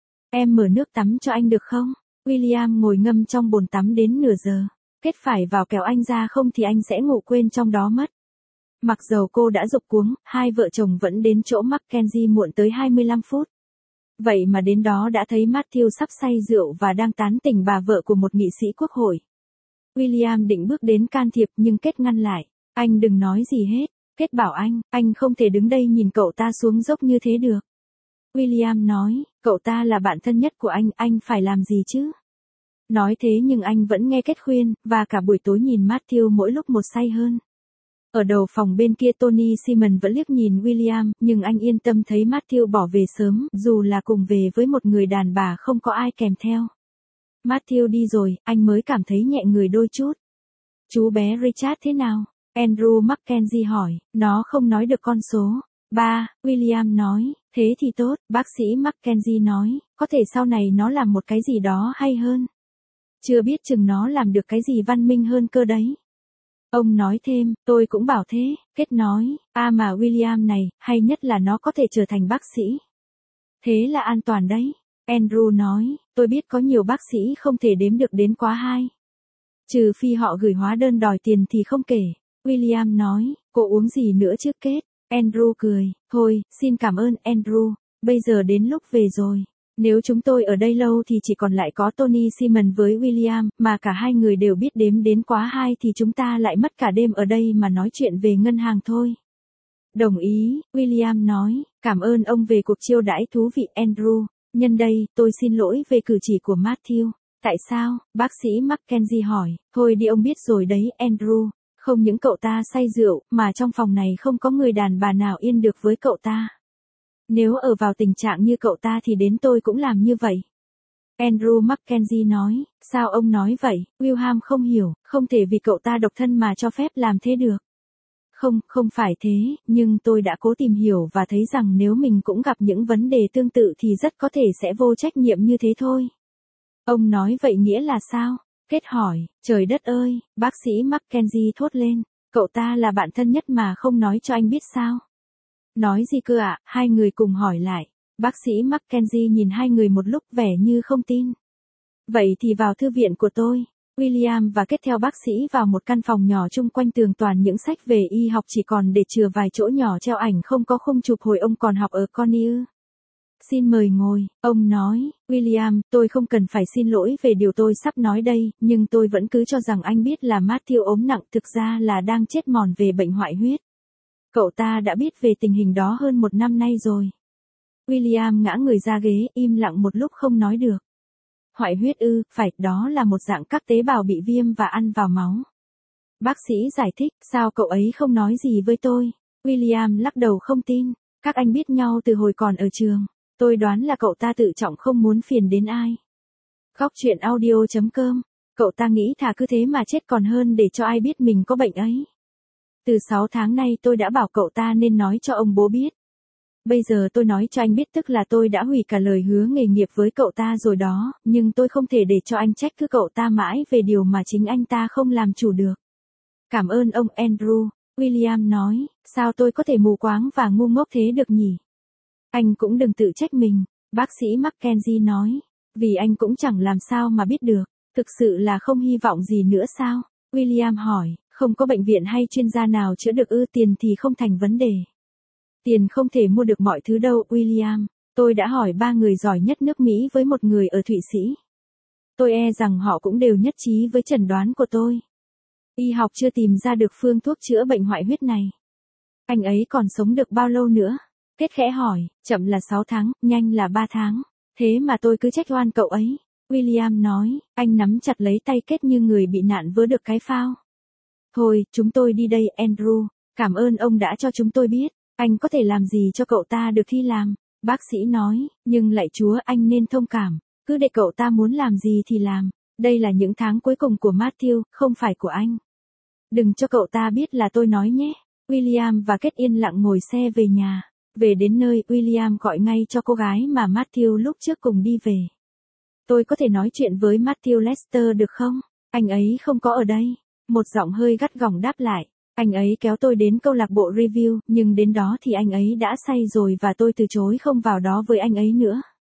Em mở nước tắm cho anh được không? William ngồi ngâm trong bồn tắm đến nửa giờ. Kết phải vào kéo anh ra không thì anh sẽ ngủ quên trong đó mất. Mặc dầu cô đã giục cuống, hai vợ chồng vẫn đến chỗ Mackenzie muộn tới hai mươi lăm phút. Vậy mà đến đó đã thấy Matthew sắp say rượu và đang tán tỉnh bà vợ của một nghị sĩ quốc hội. William định bước đến can thiệp nhưng Kết ngăn lại. Anh đừng nói gì hết. Kết bảo anh, anh không thể đứng đây nhìn cậu ta xuống dốc như thế được. William nói, cậu ta là bạn thân nhất của anh, anh phải làm gì chứ? Nói thế nhưng anh vẫn nghe Kết khuyên, và cả buổi tối nhìn Matthew mỗi lúc một say hơn. Ở đầu phòng bên kia Tony Simon vẫn liếc nhìn William, nhưng anh yên tâm thấy Matthew bỏ về sớm, dù là cùng về với một người đàn bà không có ai kèm theo. Matthew đi rồi, anh mới cảm thấy nhẹ người đôi chút. Chú bé Richard thế nào? Andrew Mackenzie hỏi, nó không nói được con số. Ba, William nói, thế thì tốt, bác sĩ Mackenzie nói, có thể sau này nó làm một cái gì đó hay hơn. Chưa biết chừng nó làm được cái gì văn minh hơn cơ đấy. Ông nói thêm, tôi cũng bảo thế. Kết nói, à mà William này, hay nhất là nó có thể trở thành bác sĩ. Thế là an toàn đấy. Andrew nói, tôi biết có nhiều bác sĩ không thể đếm được đến quá hai. Trừ phi họ gửi hóa đơn đòi tiền thì không kể. William nói, cô uống gì nữa chứ Kết? Andrew cười, thôi, xin cảm ơn Andrew, bây giờ đến lúc về rồi. Nếu chúng tôi ở đây lâu thì chỉ còn lại có Tony Simon với William, mà cả hai người đều biết đếm đến quá hai thì chúng ta lại mất cả đêm ở đây mà nói chuyện về ngân hàng thôi. Đồng ý, William nói, cảm ơn ông về cuộc chiêu đãi thú vị Andrew. Nhân đây, tôi xin lỗi về cử chỉ của Matthew. Tại sao? Bác sĩ Mackenzie hỏi. Thôi đi ông biết rồi đấy Andrew. Không những cậu ta say rượu, mà trong phòng này không có người đàn bà nào yên được với cậu ta. Nếu ở vào tình trạng như cậu ta thì đến tôi cũng làm như vậy. Andrew Mackenzie nói, sao ông nói vậy? William không hiểu, không thể vì cậu ta độc thân mà cho phép làm thế được. Không, không phải thế, nhưng tôi đã cố tìm hiểu và thấy rằng nếu mình cũng gặp những vấn đề tương tự thì rất có thể sẽ vô trách nhiệm như thế thôi. Ông nói vậy nghĩa là sao? Kết hỏi, trời đất ơi, bác sĩ Mackenzie thốt lên, cậu ta là bạn thân nhất mà không nói cho anh biết sao? Nói gì cơ ạ? Hai người cùng hỏi lại. Bác sĩ Mackenzie nhìn hai người một lúc vẻ như không tin. Vậy thì vào thư viện của tôi. William và kết theo bác sĩ vào một căn phòng nhỏ chung quanh tường toàn những sách về y học chỉ còn để chừa vài chỗ nhỏ treo ảnh không có khung chụp hồi ông còn học ở Cornell. Xin mời ngồi, ông nói, William, tôi không cần phải xin lỗi về điều tôi sắp nói đây, nhưng tôi vẫn cứ cho rằng anh biết là Matthew ốm nặng thực ra là đang chết mòn về bệnh hoại huyết. Cậu ta đã biết về tình hình đó hơn một năm nay rồi. William ngã người ra ghế, im lặng một lúc không nói được. Hoại huyết ư, phải, đó là một dạng các tế bào bị viêm và ăn vào máu. Bác sĩ giải thích, sao cậu ấy không nói gì với tôi? William lắc đầu không tin, các anh biết nhau từ hồi còn ở trường. Tôi đoán là cậu ta tự trọng không muốn phiền đến ai. Góc truyện audio chấm com, cậu ta nghĩ thà cứ thế mà chết còn hơn để cho ai biết mình có bệnh ấy. Từ sáu tháng nay tôi đã bảo cậu ta nên nói cho ông bố biết. Bây giờ tôi nói cho anh biết tức là tôi đã hủy cả lời hứa nghề nghiệp với cậu ta rồi đó, nhưng tôi không thể để cho anh trách cứ cậu ta mãi về điều mà chính anh ta không làm chủ được. Cảm ơn ông Andrew, William nói, sao tôi có thể mù quáng và ngu ngốc thế được nhỉ? Anh cũng đừng tự trách mình, bác sĩ Mackenzie nói, vì anh cũng chẳng làm sao mà biết được, thực sự là không hy vọng gì nữa sao? William hỏi, không có bệnh viện hay chuyên gia nào chữa được ư? Tiền thì không thành vấn đề. Tiền không thể mua được mọi thứ đâu, William. Tôi đã hỏi ba người giỏi nhất nước Mỹ với một người ở Thụy Sĩ. Tôi e rằng họ cũng đều nhất trí với chẩn đoán của tôi. Y học chưa tìm ra được phương thuốc chữa bệnh hoại huyết này. Anh ấy còn sống được bao lâu nữa? Kết khẽ hỏi, chậm là sáu tháng, nhanh là ba tháng. Thế mà tôi cứ trách oan cậu ấy. William nói, anh nắm chặt lấy tay Kết như người bị nạn vớ được cái phao. Thôi, chúng tôi đi đây, Andrew. Cảm ơn ông đã cho chúng tôi biết. Anh có thể làm gì cho cậu ta được khi làm? Bác sĩ nói, nhưng lạy Chúa anh nên thông cảm. Cứ để cậu ta muốn làm gì thì làm. Đây là những tháng cuối cùng của Matthew, không phải của anh. Đừng cho cậu ta biết là tôi nói nhé. William và Kết yên lặng ngồi xe về nhà. Về đến nơi, William gọi ngay cho cô gái mà Matthew lúc trước cùng đi về. Tôi có thể nói chuyện với Matthew Lester được không? Anh ấy không có ở đây. Một giọng hơi gắt gỏng đáp lại. Anh ấy kéo tôi đến câu lạc bộ review, nhưng đến đó thì anh ấy đã say rồi và tôi từ chối không vào đó với anh ấy nữa.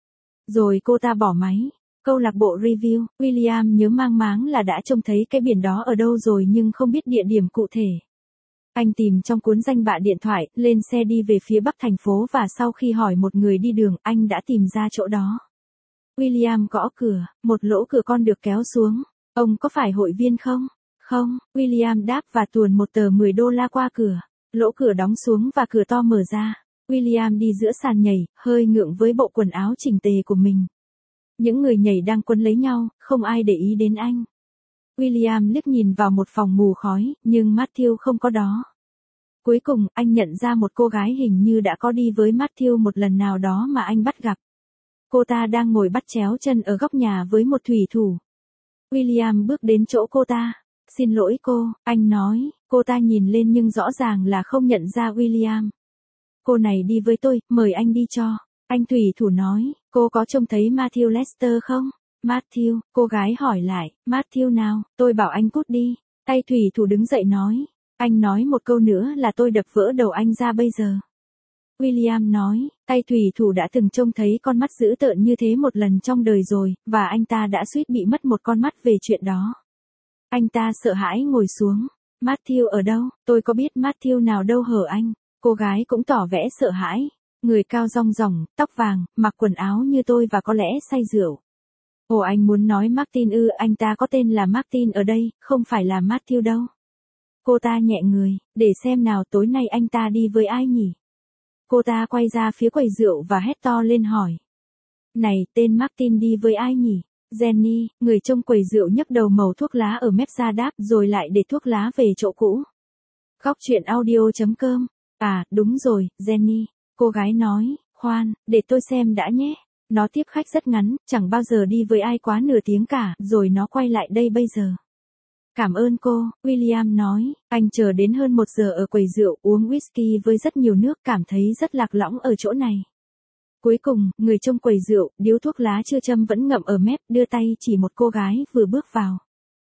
Rồi cô ta bỏ máy. Câu lạc bộ review, William nhớ mang máng là đã trông thấy cái biển đó ở đâu rồi nhưng không biết địa điểm cụ thể. Anh tìm trong cuốn danh bạ điện thoại, lên xe đi về phía bắc thành phố và sau khi hỏi một người đi đường, anh đã tìm ra chỗ đó. William gõ cửa, một lỗ cửa con được kéo xuống. Ông có phải hội viên không? Không, William đáp và tuồn một tờ mười đô la qua cửa. Lỗ cửa đóng xuống và cửa to mở ra. William đi giữa sàn nhảy, hơi ngượng với bộ quần áo chỉnh tề của mình. Những người nhảy đang quấn lấy nhau, không ai để ý đến anh. William liếc nhìn vào một phòng mù khói, nhưng Matthew không có đó. Cuối cùng, anh nhận ra một cô gái hình như đã có đi với Matthew một lần nào đó mà anh bắt gặp. Cô ta đang ngồi bắt chéo chân ở góc nhà với một thủy thủ. William bước đến chỗ cô ta. Xin lỗi cô, anh nói, cô ta nhìn lên nhưng rõ ràng là không nhận ra William. Cô này đi với tôi, mời anh đi cho. Anh thủy thủ nói, cô có trông thấy Matthew Lester không? Matthew, cô gái hỏi lại, Matthew nào, tôi bảo anh cút đi. Tay thủy thủ đứng dậy nói, anh nói một câu nữa là tôi đập vỡ đầu anh ra bây giờ. William nói, tay thủy thủ đã từng trông thấy con mắt dữ tợn như thế một lần trong đời rồi, và anh ta đã suýt bị mất một con mắt về chuyện đó. Anh ta sợ hãi ngồi xuống. Matthew ở đâu? Tôi có biết Matthew nào đâu hở anh. Cô gái cũng tỏ vẻ sợ hãi. Người cao rong ròng, tóc vàng, mặc quần áo như tôi và có lẽ say rượu. Ồ anh muốn nói Martin ư, anh ta có tên là Martin ở đây, không phải là Matthew đâu. Cô ta nhẹ người, để xem nào tối nay anh ta đi với ai nhỉ? Cô ta quay ra phía quầy rượu và hét to lên hỏi. Này, tên Martin đi với ai nhỉ? Jenny, người trông quầy rượu nhấc đầu màu thuốc lá ở mép ra đáp rồi lại để thuốc lá về chỗ cũ. Góc truyện audio chấm com. À, đúng rồi, Jenny. Cô gái nói, Khoan, để tôi xem đã nhé. Nó tiếp khách rất ngắn, chẳng bao giờ đi với ai quá nửa tiếng cả, rồi nó quay lại đây bây giờ. Cảm ơn cô, William nói, anh chờ đến hơn một giờ ở quầy rượu uống whisky với rất nhiều nước, cảm thấy rất lạc lõng ở chỗ này. Cuối cùng, người trong quầy rượu, điếu thuốc lá chưa châm vẫn ngậm ở mép, đưa tay chỉ một cô gái vừa bước vào.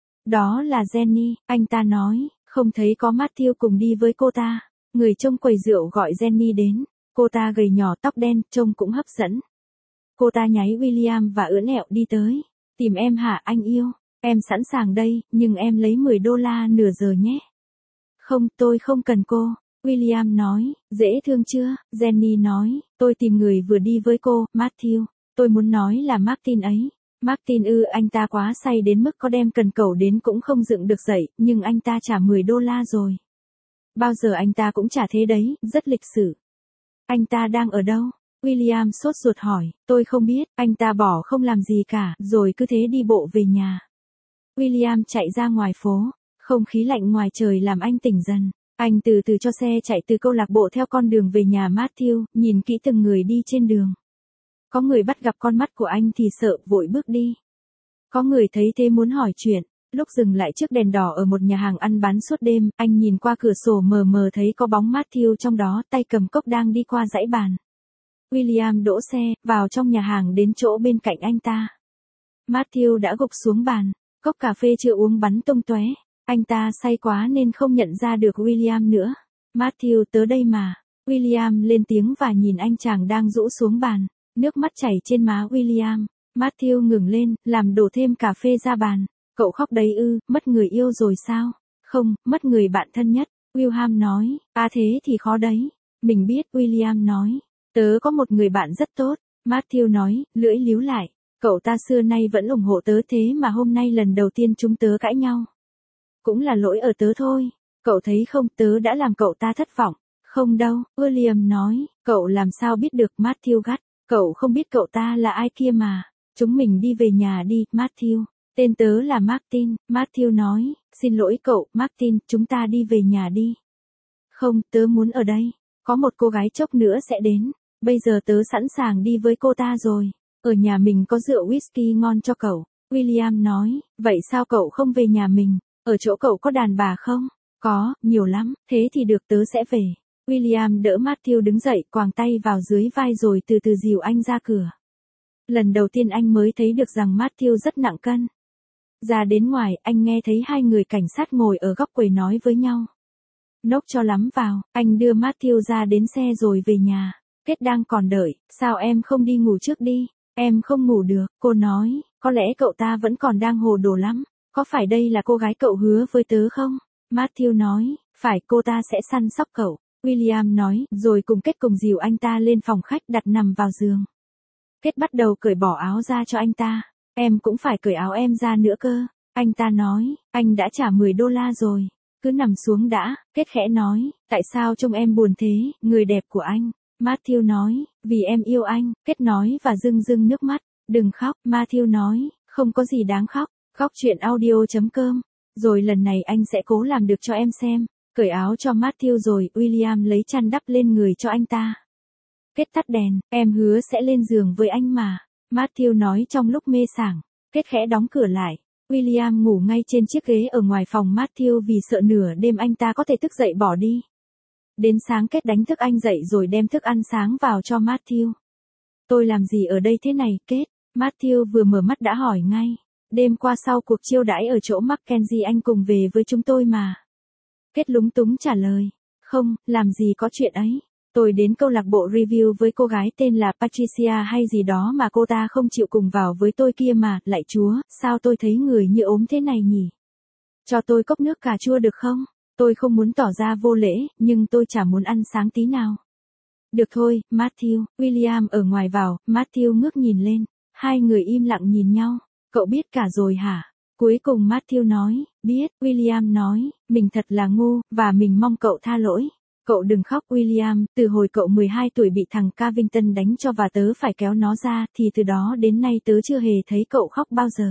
Đó là Jenny, anh ta nói, không thấy có Matthew cùng đi với cô ta. Người trong quầy rượu gọi Jenny đến, cô ta gầy nhỏ tóc đen, trông cũng hấp dẫn. Cô ta nháy William và ưỡn ẹo đi tới. Tìm em hả anh yêu? Em sẵn sàng đây, nhưng em lấy mười đô la nửa giờ nhé. Không, tôi không cần cô. William nói, dễ thương chưa? Jenny nói, tôi tìm người vừa đi với cô, Matthew. Tôi muốn nói là Martin ấy. Martin ư, anh ta quá say đến mức có đem cần cẩu đến cũng không dựng được dậy, nhưng anh ta trả mười đô la rồi. Bao giờ anh ta cũng trả thế đấy, rất lịch sự. Anh ta đang ở đâu? William sốt ruột hỏi, tôi không biết, anh ta bỏ không làm gì cả, rồi cứ thế đi bộ về nhà. William chạy ra ngoài phố, không khí lạnh ngoài trời làm anh tỉnh dần. Anh từ từ cho xe chạy từ câu lạc bộ theo con đường về nhà Matthew, nhìn kỹ từng người đi trên đường. Có người bắt gặp con mắt của anh thì sợ, vội bước đi. Có người thấy thế muốn hỏi chuyện. Lúc dừng lại trước đèn đỏ ở một nhà hàng ăn bán suốt đêm, anh nhìn qua cửa sổ mờ mờ thấy có bóng Matthew trong đó, tay cầm cốc đang đi qua dãy bàn. William đỗ xe, vào trong nhà hàng đến chỗ bên cạnh anh ta. Matthew đã gục xuống bàn, cốc cà phê chưa uống bắn tung tóe. Anh ta say quá nên không nhận ra được William nữa. Matthew tớ đây mà. William lên tiếng và nhìn anh chàng đang rũ xuống bàn. Nước mắt chảy trên má William. Matthew ngừng lên, làm đổ thêm cà phê ra bàn. Cậu khóc đấy ư, mất người yêu rồi sao? Không, mất người bạn thân nhất. William nói, à thế thì khó đấy. Mình biết, William nói. Tớ có một người bạn rất tốt. Matthew nói, lưỡi líu lại. Cậu ta xưa nay vẫn ủng hộ tớ thế mà hôm nay lần đầu tiên chúng tớ cãi nhau. Cũng là lỗi ở tớ thôi. Cậu thấy không, tớ đã làm cậu ta thất vọng. Không đâu, William nói, cậu làm sao biết được, Matthew gắt. Cậu không biết cậu ta là ai kia mà. Chúng mình đi về nhà đi, Matthew. Tên tớ là Martin, Matthew nói, xin lỗi cậu, Martin, chúng ta đi về nhà đi. Không, tớ muốn ở đây. Có một cô gái chốc nữa sẽ đến. Bây giờ tớ sẵn sàng đi với cô ta rồi. Ở nhà mình có rượu whisky ngon cho cậu. William nói, vậy sao cậu không về nhà mình? Ở chỗ cậu có đàn bà không? Có, nhiều lắm, thế thì được tớ sẽ về. William đỡ Matthew đứng dậy, quàng tay vào dưới vai rồi từ từ dìu anh ra cửa. Lần đầu tiên anh mới thấy được rằng Matthew rất nặng cân. Ra đến ngoài, anh nghe thấy hai người cảnh sát ngồi ở góc quầy nói với nhau. Nốc cho lắm vào, anh đưa Matthew ra đến xe rồi về nhà. Kết đang còn đợi, sao em không đi ngủ trước đi? Em không ngủ được, cô nói, có lẽ cậu ta vẫn còn đang hồ đồ lắm. Có phải đây là cô gái cậu hứa với tớ không? Matthew nói, phải, cô ta sẽ săn sóc cậu. William nói, rồi cùng Kết cùng dìu anh ta lên phòng khách đặt nằm vào giường. Kết bắt đầu cởi bỏ áo ra cho anh ta. Em cũng phải cởi áo em ra nữa cơ. Anh ta nói, anh đã trả mười đô la rồi. Cứ nằm xuống đã. Kết khẽ nói, tại sao trông em buồn thế, người đẹp của anh? Matthew nói, vì em yêu anh. Kết nói và rưng rưng nước mắt. Đừng khóc, Matthew nói, không có gì đáng khóc. Khóc chuyện audio chấm com. Rồi lần này anh sẽ cố làm được cho em xem. Cởi áo cho Matthew rồi, William lấy chăn đắp lên người cho anh ta. Kết tắt đèn, em hứa sẽ lên giường với anh mà. Matthew nói trong lúc mê sảng. Kết khẽ đóng cửa lại. William ngủ ngay trên chiếc ghế ở ngoài phòng Matthew vì sợ nửa đêm anh ta có thể thức dậy bỏ đi. Đến sáng Kết đánh thức anh dậy rồi đem thức ăn sáng vào cho Matthew. Tôi làm gì ở đây thế này, Kết? Matthew vừa mở mắt đã hỏi ngay. Đêm qua sau cuộc chiêu đãi ở chỗ Mackenzie anh cùng về với chúng tôi mà. Kết lúng túng trả lời. Không, làm gì có chuyện ấy. Tôi đến câu lạc bộ review với cô gái tên là Patricia hay gì đó mà cô ta không chịu cùng vào với tôi kia mà, lạy chúa, sao tôi thấy người như ốm thế này nhỉ? Cho tôi cốc nước cà chua được không? Tôi không muốn tỏ ra vô lễ, nhưng tôi chả muốn ăn sáng tí nào. Được thôi, Matthew. William ở ngoài vào, Matthew ngước nhìn lên. Hai người im lặng nhìn nhau. Cậu biết cả rồi hả? Cuối cùng Matthew nói, biết. William nói, mình thật là ngu, và mình mong cậu tha lỗi. Cậu đừng khóc William, từ hồi cậu mười hai tuổi bị thằng Cavington đánh cho và tớ phải kéo nó ra, thì từ đó đến nay tớ chưa hề thấy cậu khóc bao giờ.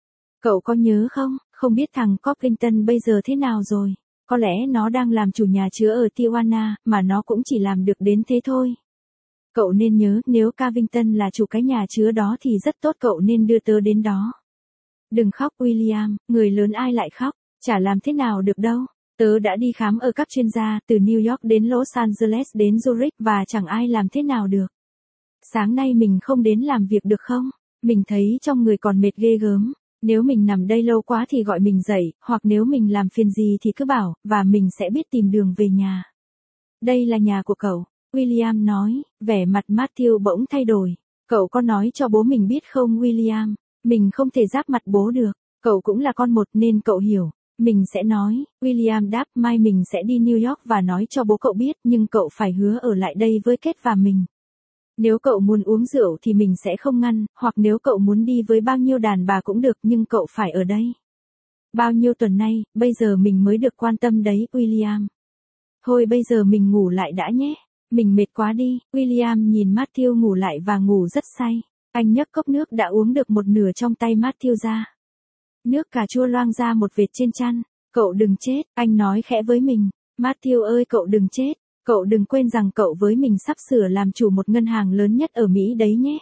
Cậu có nhớ không, không biết thằng Cavington bây giờ thế nào rồi? Có lẽ nó đang làm chủ nhà chứa ở Tijuana, mà nó cũng chỉ làm được đến thế thôi. Cậu nên nhớ, nếu Cavington là chủ cái nhà chứa đó thì rất tốt, cậu nên đưa tớ đến đó. Đừng khóc William, người lớn ai lại khóc, chả làm thế nào được đâu. Tớ đã đi khám ở các chuyên gia, từ New York đến Los Angeles đến Zurich và chẳng ai làm thế nào được. Sáng nay mình không đến làm việc được không? Mình thấy trong người còn mệt ghê gớm. Nếu mình nằm đây lâu quá thì gọi mình dậy, hoặc nếu mình làm phiền gì thì cứ bảo, và mình sẽ biết tìm đường về nhà. Đây là nhà của cậu, William nói, vẻ mặt Matthew bỗng thay đổi. Cậu có nói cho bố mình biết không William? Mình không thể giáp mặt bố được, cậu cũng là con một nên cậu hiểu. Mình sẽ nói, William đáp, mai mình sẽ đi New York và nói cho bố cậu biết, nhưng cậu phải hứa ở lại đây với Kate và mình. Nếu cậu muốn uống rượu thì mình sẽ không ngăn, hoặc nếu cậu muốn đi với bao nhiêu đàn bà cũng được, nhưng cậu phải ở đây. Bao nhiêu tuần nay, bây giờ mình mới được quan tâm đấy, William. Thôi bây giờ mình ngủ lại đã nhé. Mình mệt quá đi. William nhìn Matthew ngủ lại và ngủ rất say. Anh nhấc cốc nước đã uống được một nửa trong tay Matthew ra. Nước cà chua loang ra một vệt trên chăn. Cậu đừng chết, anh nói khẽ với mình. Matthew ơi, cậu đừng chết. Cậu đừng quên rằng cậu với mình sắp sửa làm chủ một ngân hàng lớn nhất ở Mỹ đấy nhé.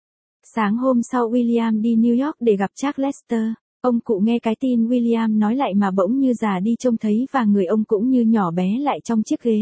Sáng hôm sau William đi New York để gặp Charles Lester. Ông cụ nghe cái tin William nói lại mà bỗng như già đi trông thấy, và người ông cũng như nhỏ bé lại trong chiếc ghế.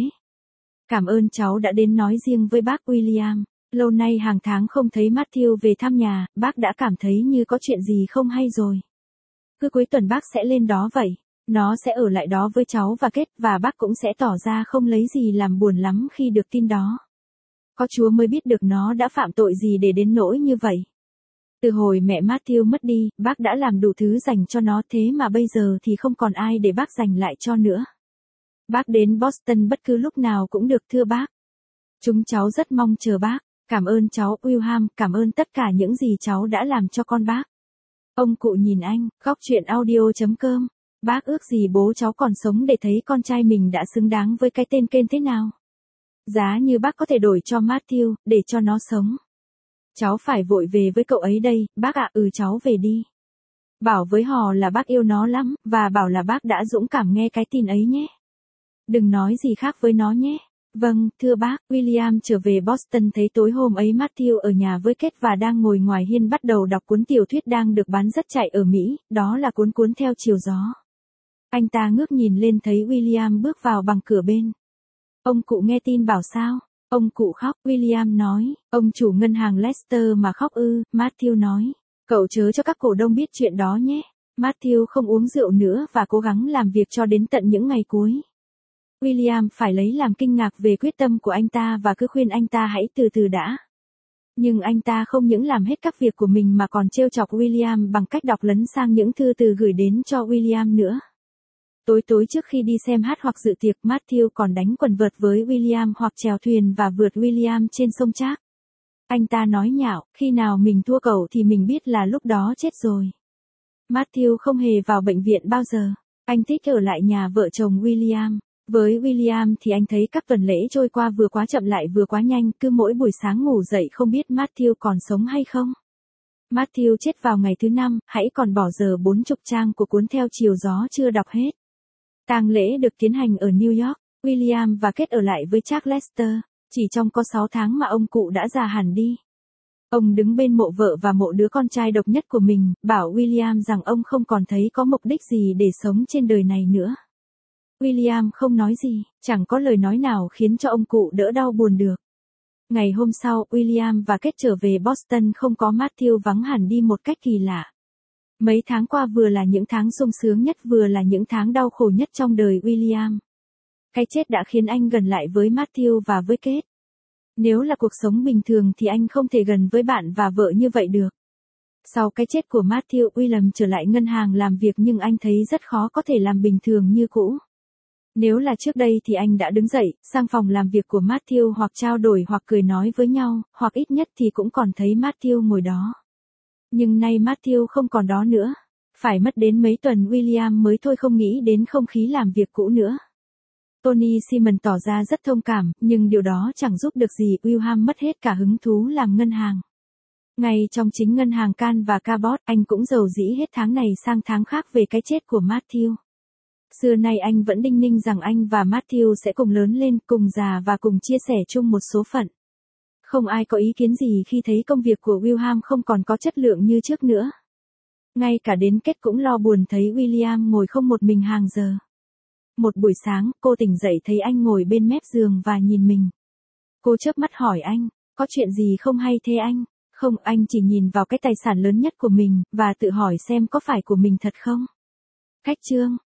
Cảm ơn cháu đã đến nói riêng với bác William. Lâu nay hàng tháng không thấy Matthew về thăm nhà, bác đã cảm thấy như có chuyện gì không hay rồi. Cứ cuối tuần bác sẽ lên đó vậy. Nó sẽ ở lại đó với cháu và Kate, và bác cũng sẽ tỏ ra không lấy gì làm buồn lắm khi được tin đó. Có Chúa mới biết được nó đã phạm tội gì để đến nỗi như vậy. Từ hồi mẹ Matthew mất đi, bác đã làm đủ thứ dành cho nó, thế mà bây giờ thì không còn ai để bác dành lại cho nữa. Bác đến Boston bất cứ lúc nào cũng được thưa bác. Chúng cháu rất mong chờ bác. Cảm ơn cháu William, cảm ơn tất cả những gì cháu đã làm cho con bác. Ông cụ nhìn anh, góc chuyện audio chấm com. Bác ước gì bố cháu còn sống để thấy con trai mình đã xứng đáng với cái tên Kane thế nào. Giá như bác có thể đổi cho Matthew, để cho nó sống. Cháu phải vội về với cậu ấy đây, bác ạ. Ừ, cháu về đi. Bảo với họ là bác yêu nó lắm, và bảo là bác đã dũng cảm nghe cái tin ấy nhé. Đừng nói gì khác với nó nhé. Vâng, thưa bác. William trở về Boston thấy tối hôm ấy Matthew ở nhà với Kate và đang ngồi ngoài hiên bắt đầu đọc cuốn tiểu thuyết đang được bán rất chạy ở Mỹ, đó là cuốn Cuốn theo chiều gió. Anh ta ngước nhìn lên thấy William bước vào bằng cửa bên. Ông cụ nghe tin bảo sao? Ông cụ khóc, William nói. Ông chủ ngân hàng Lester mà khóc ư? Matthew nói. Cậu chớ cho các cổ đông biết chuyện đó nhé. Matthew không uống rượu nữa và cố gắng làm việc cho đến tận những ngày cuối. William phải lấy làm kinh ngạc về quyết tâm của anh ta và cứ khuyên anh ta hãy từ từ đã. Nhưng anh ta không những làm hết các việc của mình mà còn trêu chọc William bằng cách đọc lấn sang những thư từ gửi đến cho William nữa. Tối tối trước khi đi xem hát hoặc dự tiệc, Matthew còn đánh quần vợt với William hoặc chèo thuyền và vượt William trên sông Trác. Anh ta nói nhạo, khi nào mình thua cậu thì mình biết là lúc đó chết rồi. Matthew không hề vào bệnh viện bao giờ. Anh thích ở lại nhà vợ chồng William. Với William thì anh thấy các tuần lễ trôi qua vừa quá chậm lại vừa quá nhanh, cứ mỗi buổi sáng ngủ dậy không biết Matthew còn sống hay không. Matthew chết vào ngày thứ năm, hãy còn bỏ giờ bốn chục trang của Cuốn theo chiều gió chưa đọc hết. Tang lễ được tiến hành ở New York, William và Kate ở lại với Charles Lester. Chỉ trong có sáu tháng mà ông cụ đã già hẳn đi. Ông đứng bên mộ vợ và mộ đứa con trai độc nhất của mình, bảo William rằng ông không còn thấy có mục đích gì để sống trên đời này nữa. William không nói gì, chẳng có lời nói nào khiến cho ông cụ đỡ đau buồn được. Ngày hôm sau, William và Kate trở về Boston, không có Matthew, vắng hẳn đi một cách kỳ lạ. Mấy tháng qua vừa là những tháng sung sướng nhất vừa là những tháng đau khổ nhất trong đời William. Cái chết đã khiến anh gần lại với Matthew và với Kate. Nếu là cuộc sống bình thường thì anh không thể gần với bạn và vợ như vậy được. Sau cái chết của Matthew, William trở lại ngân hàng làm việc nhưng anh thấy rất khó có thể làm bình thường như cũ. Nếu là trước đây thì anh đã đứng dậy, sang phòng làm việc của Matthew hoặc trao đổi hoặc cười nói với nhau, hoặc ít nhất thì cũng còn thấy Matthew ngồi đó. Nhưng nay Matthew không còn đó nữa. Phải mất đến mấy tuần William mới thôi không nghĩ đến không khí làm việc cũ nữa. Tony Simon tỏ ra rất thông cảm, nhưng điều đó chẳng giúp được gì. William mất hết cả hứng thú làm ngân hàng. Ngay trong chính ngân hàng Can và Cabot, anh cũng rầu rĩ hết tháng này sang tháng khác về cái chết của Matthew. Xưa nay anh vẫn đinh ninh rằng anh và Matthew sẽ cùng lớn lên, cùng già và cùng chia sẻ chung một số phận. Không ai có ý kiến gì khi thấy công việc của William không còn có chất lượng như trước nữa. Ngay cả đến Kate cũng lo buồn thấy William ngồi không một mình hàng giờ. Một buổi sáng, cô tỉnh dậy thấy anh ngồi bên mép giường và nhìn mình. Cô chớp mắt hỏi anh, có chuyện gì không hay thế anh? Không, anh chỉ nhìn vào cái tài sản lớn nhất của mình, và tự hỏi xem có phải của mình thật không? Cách chương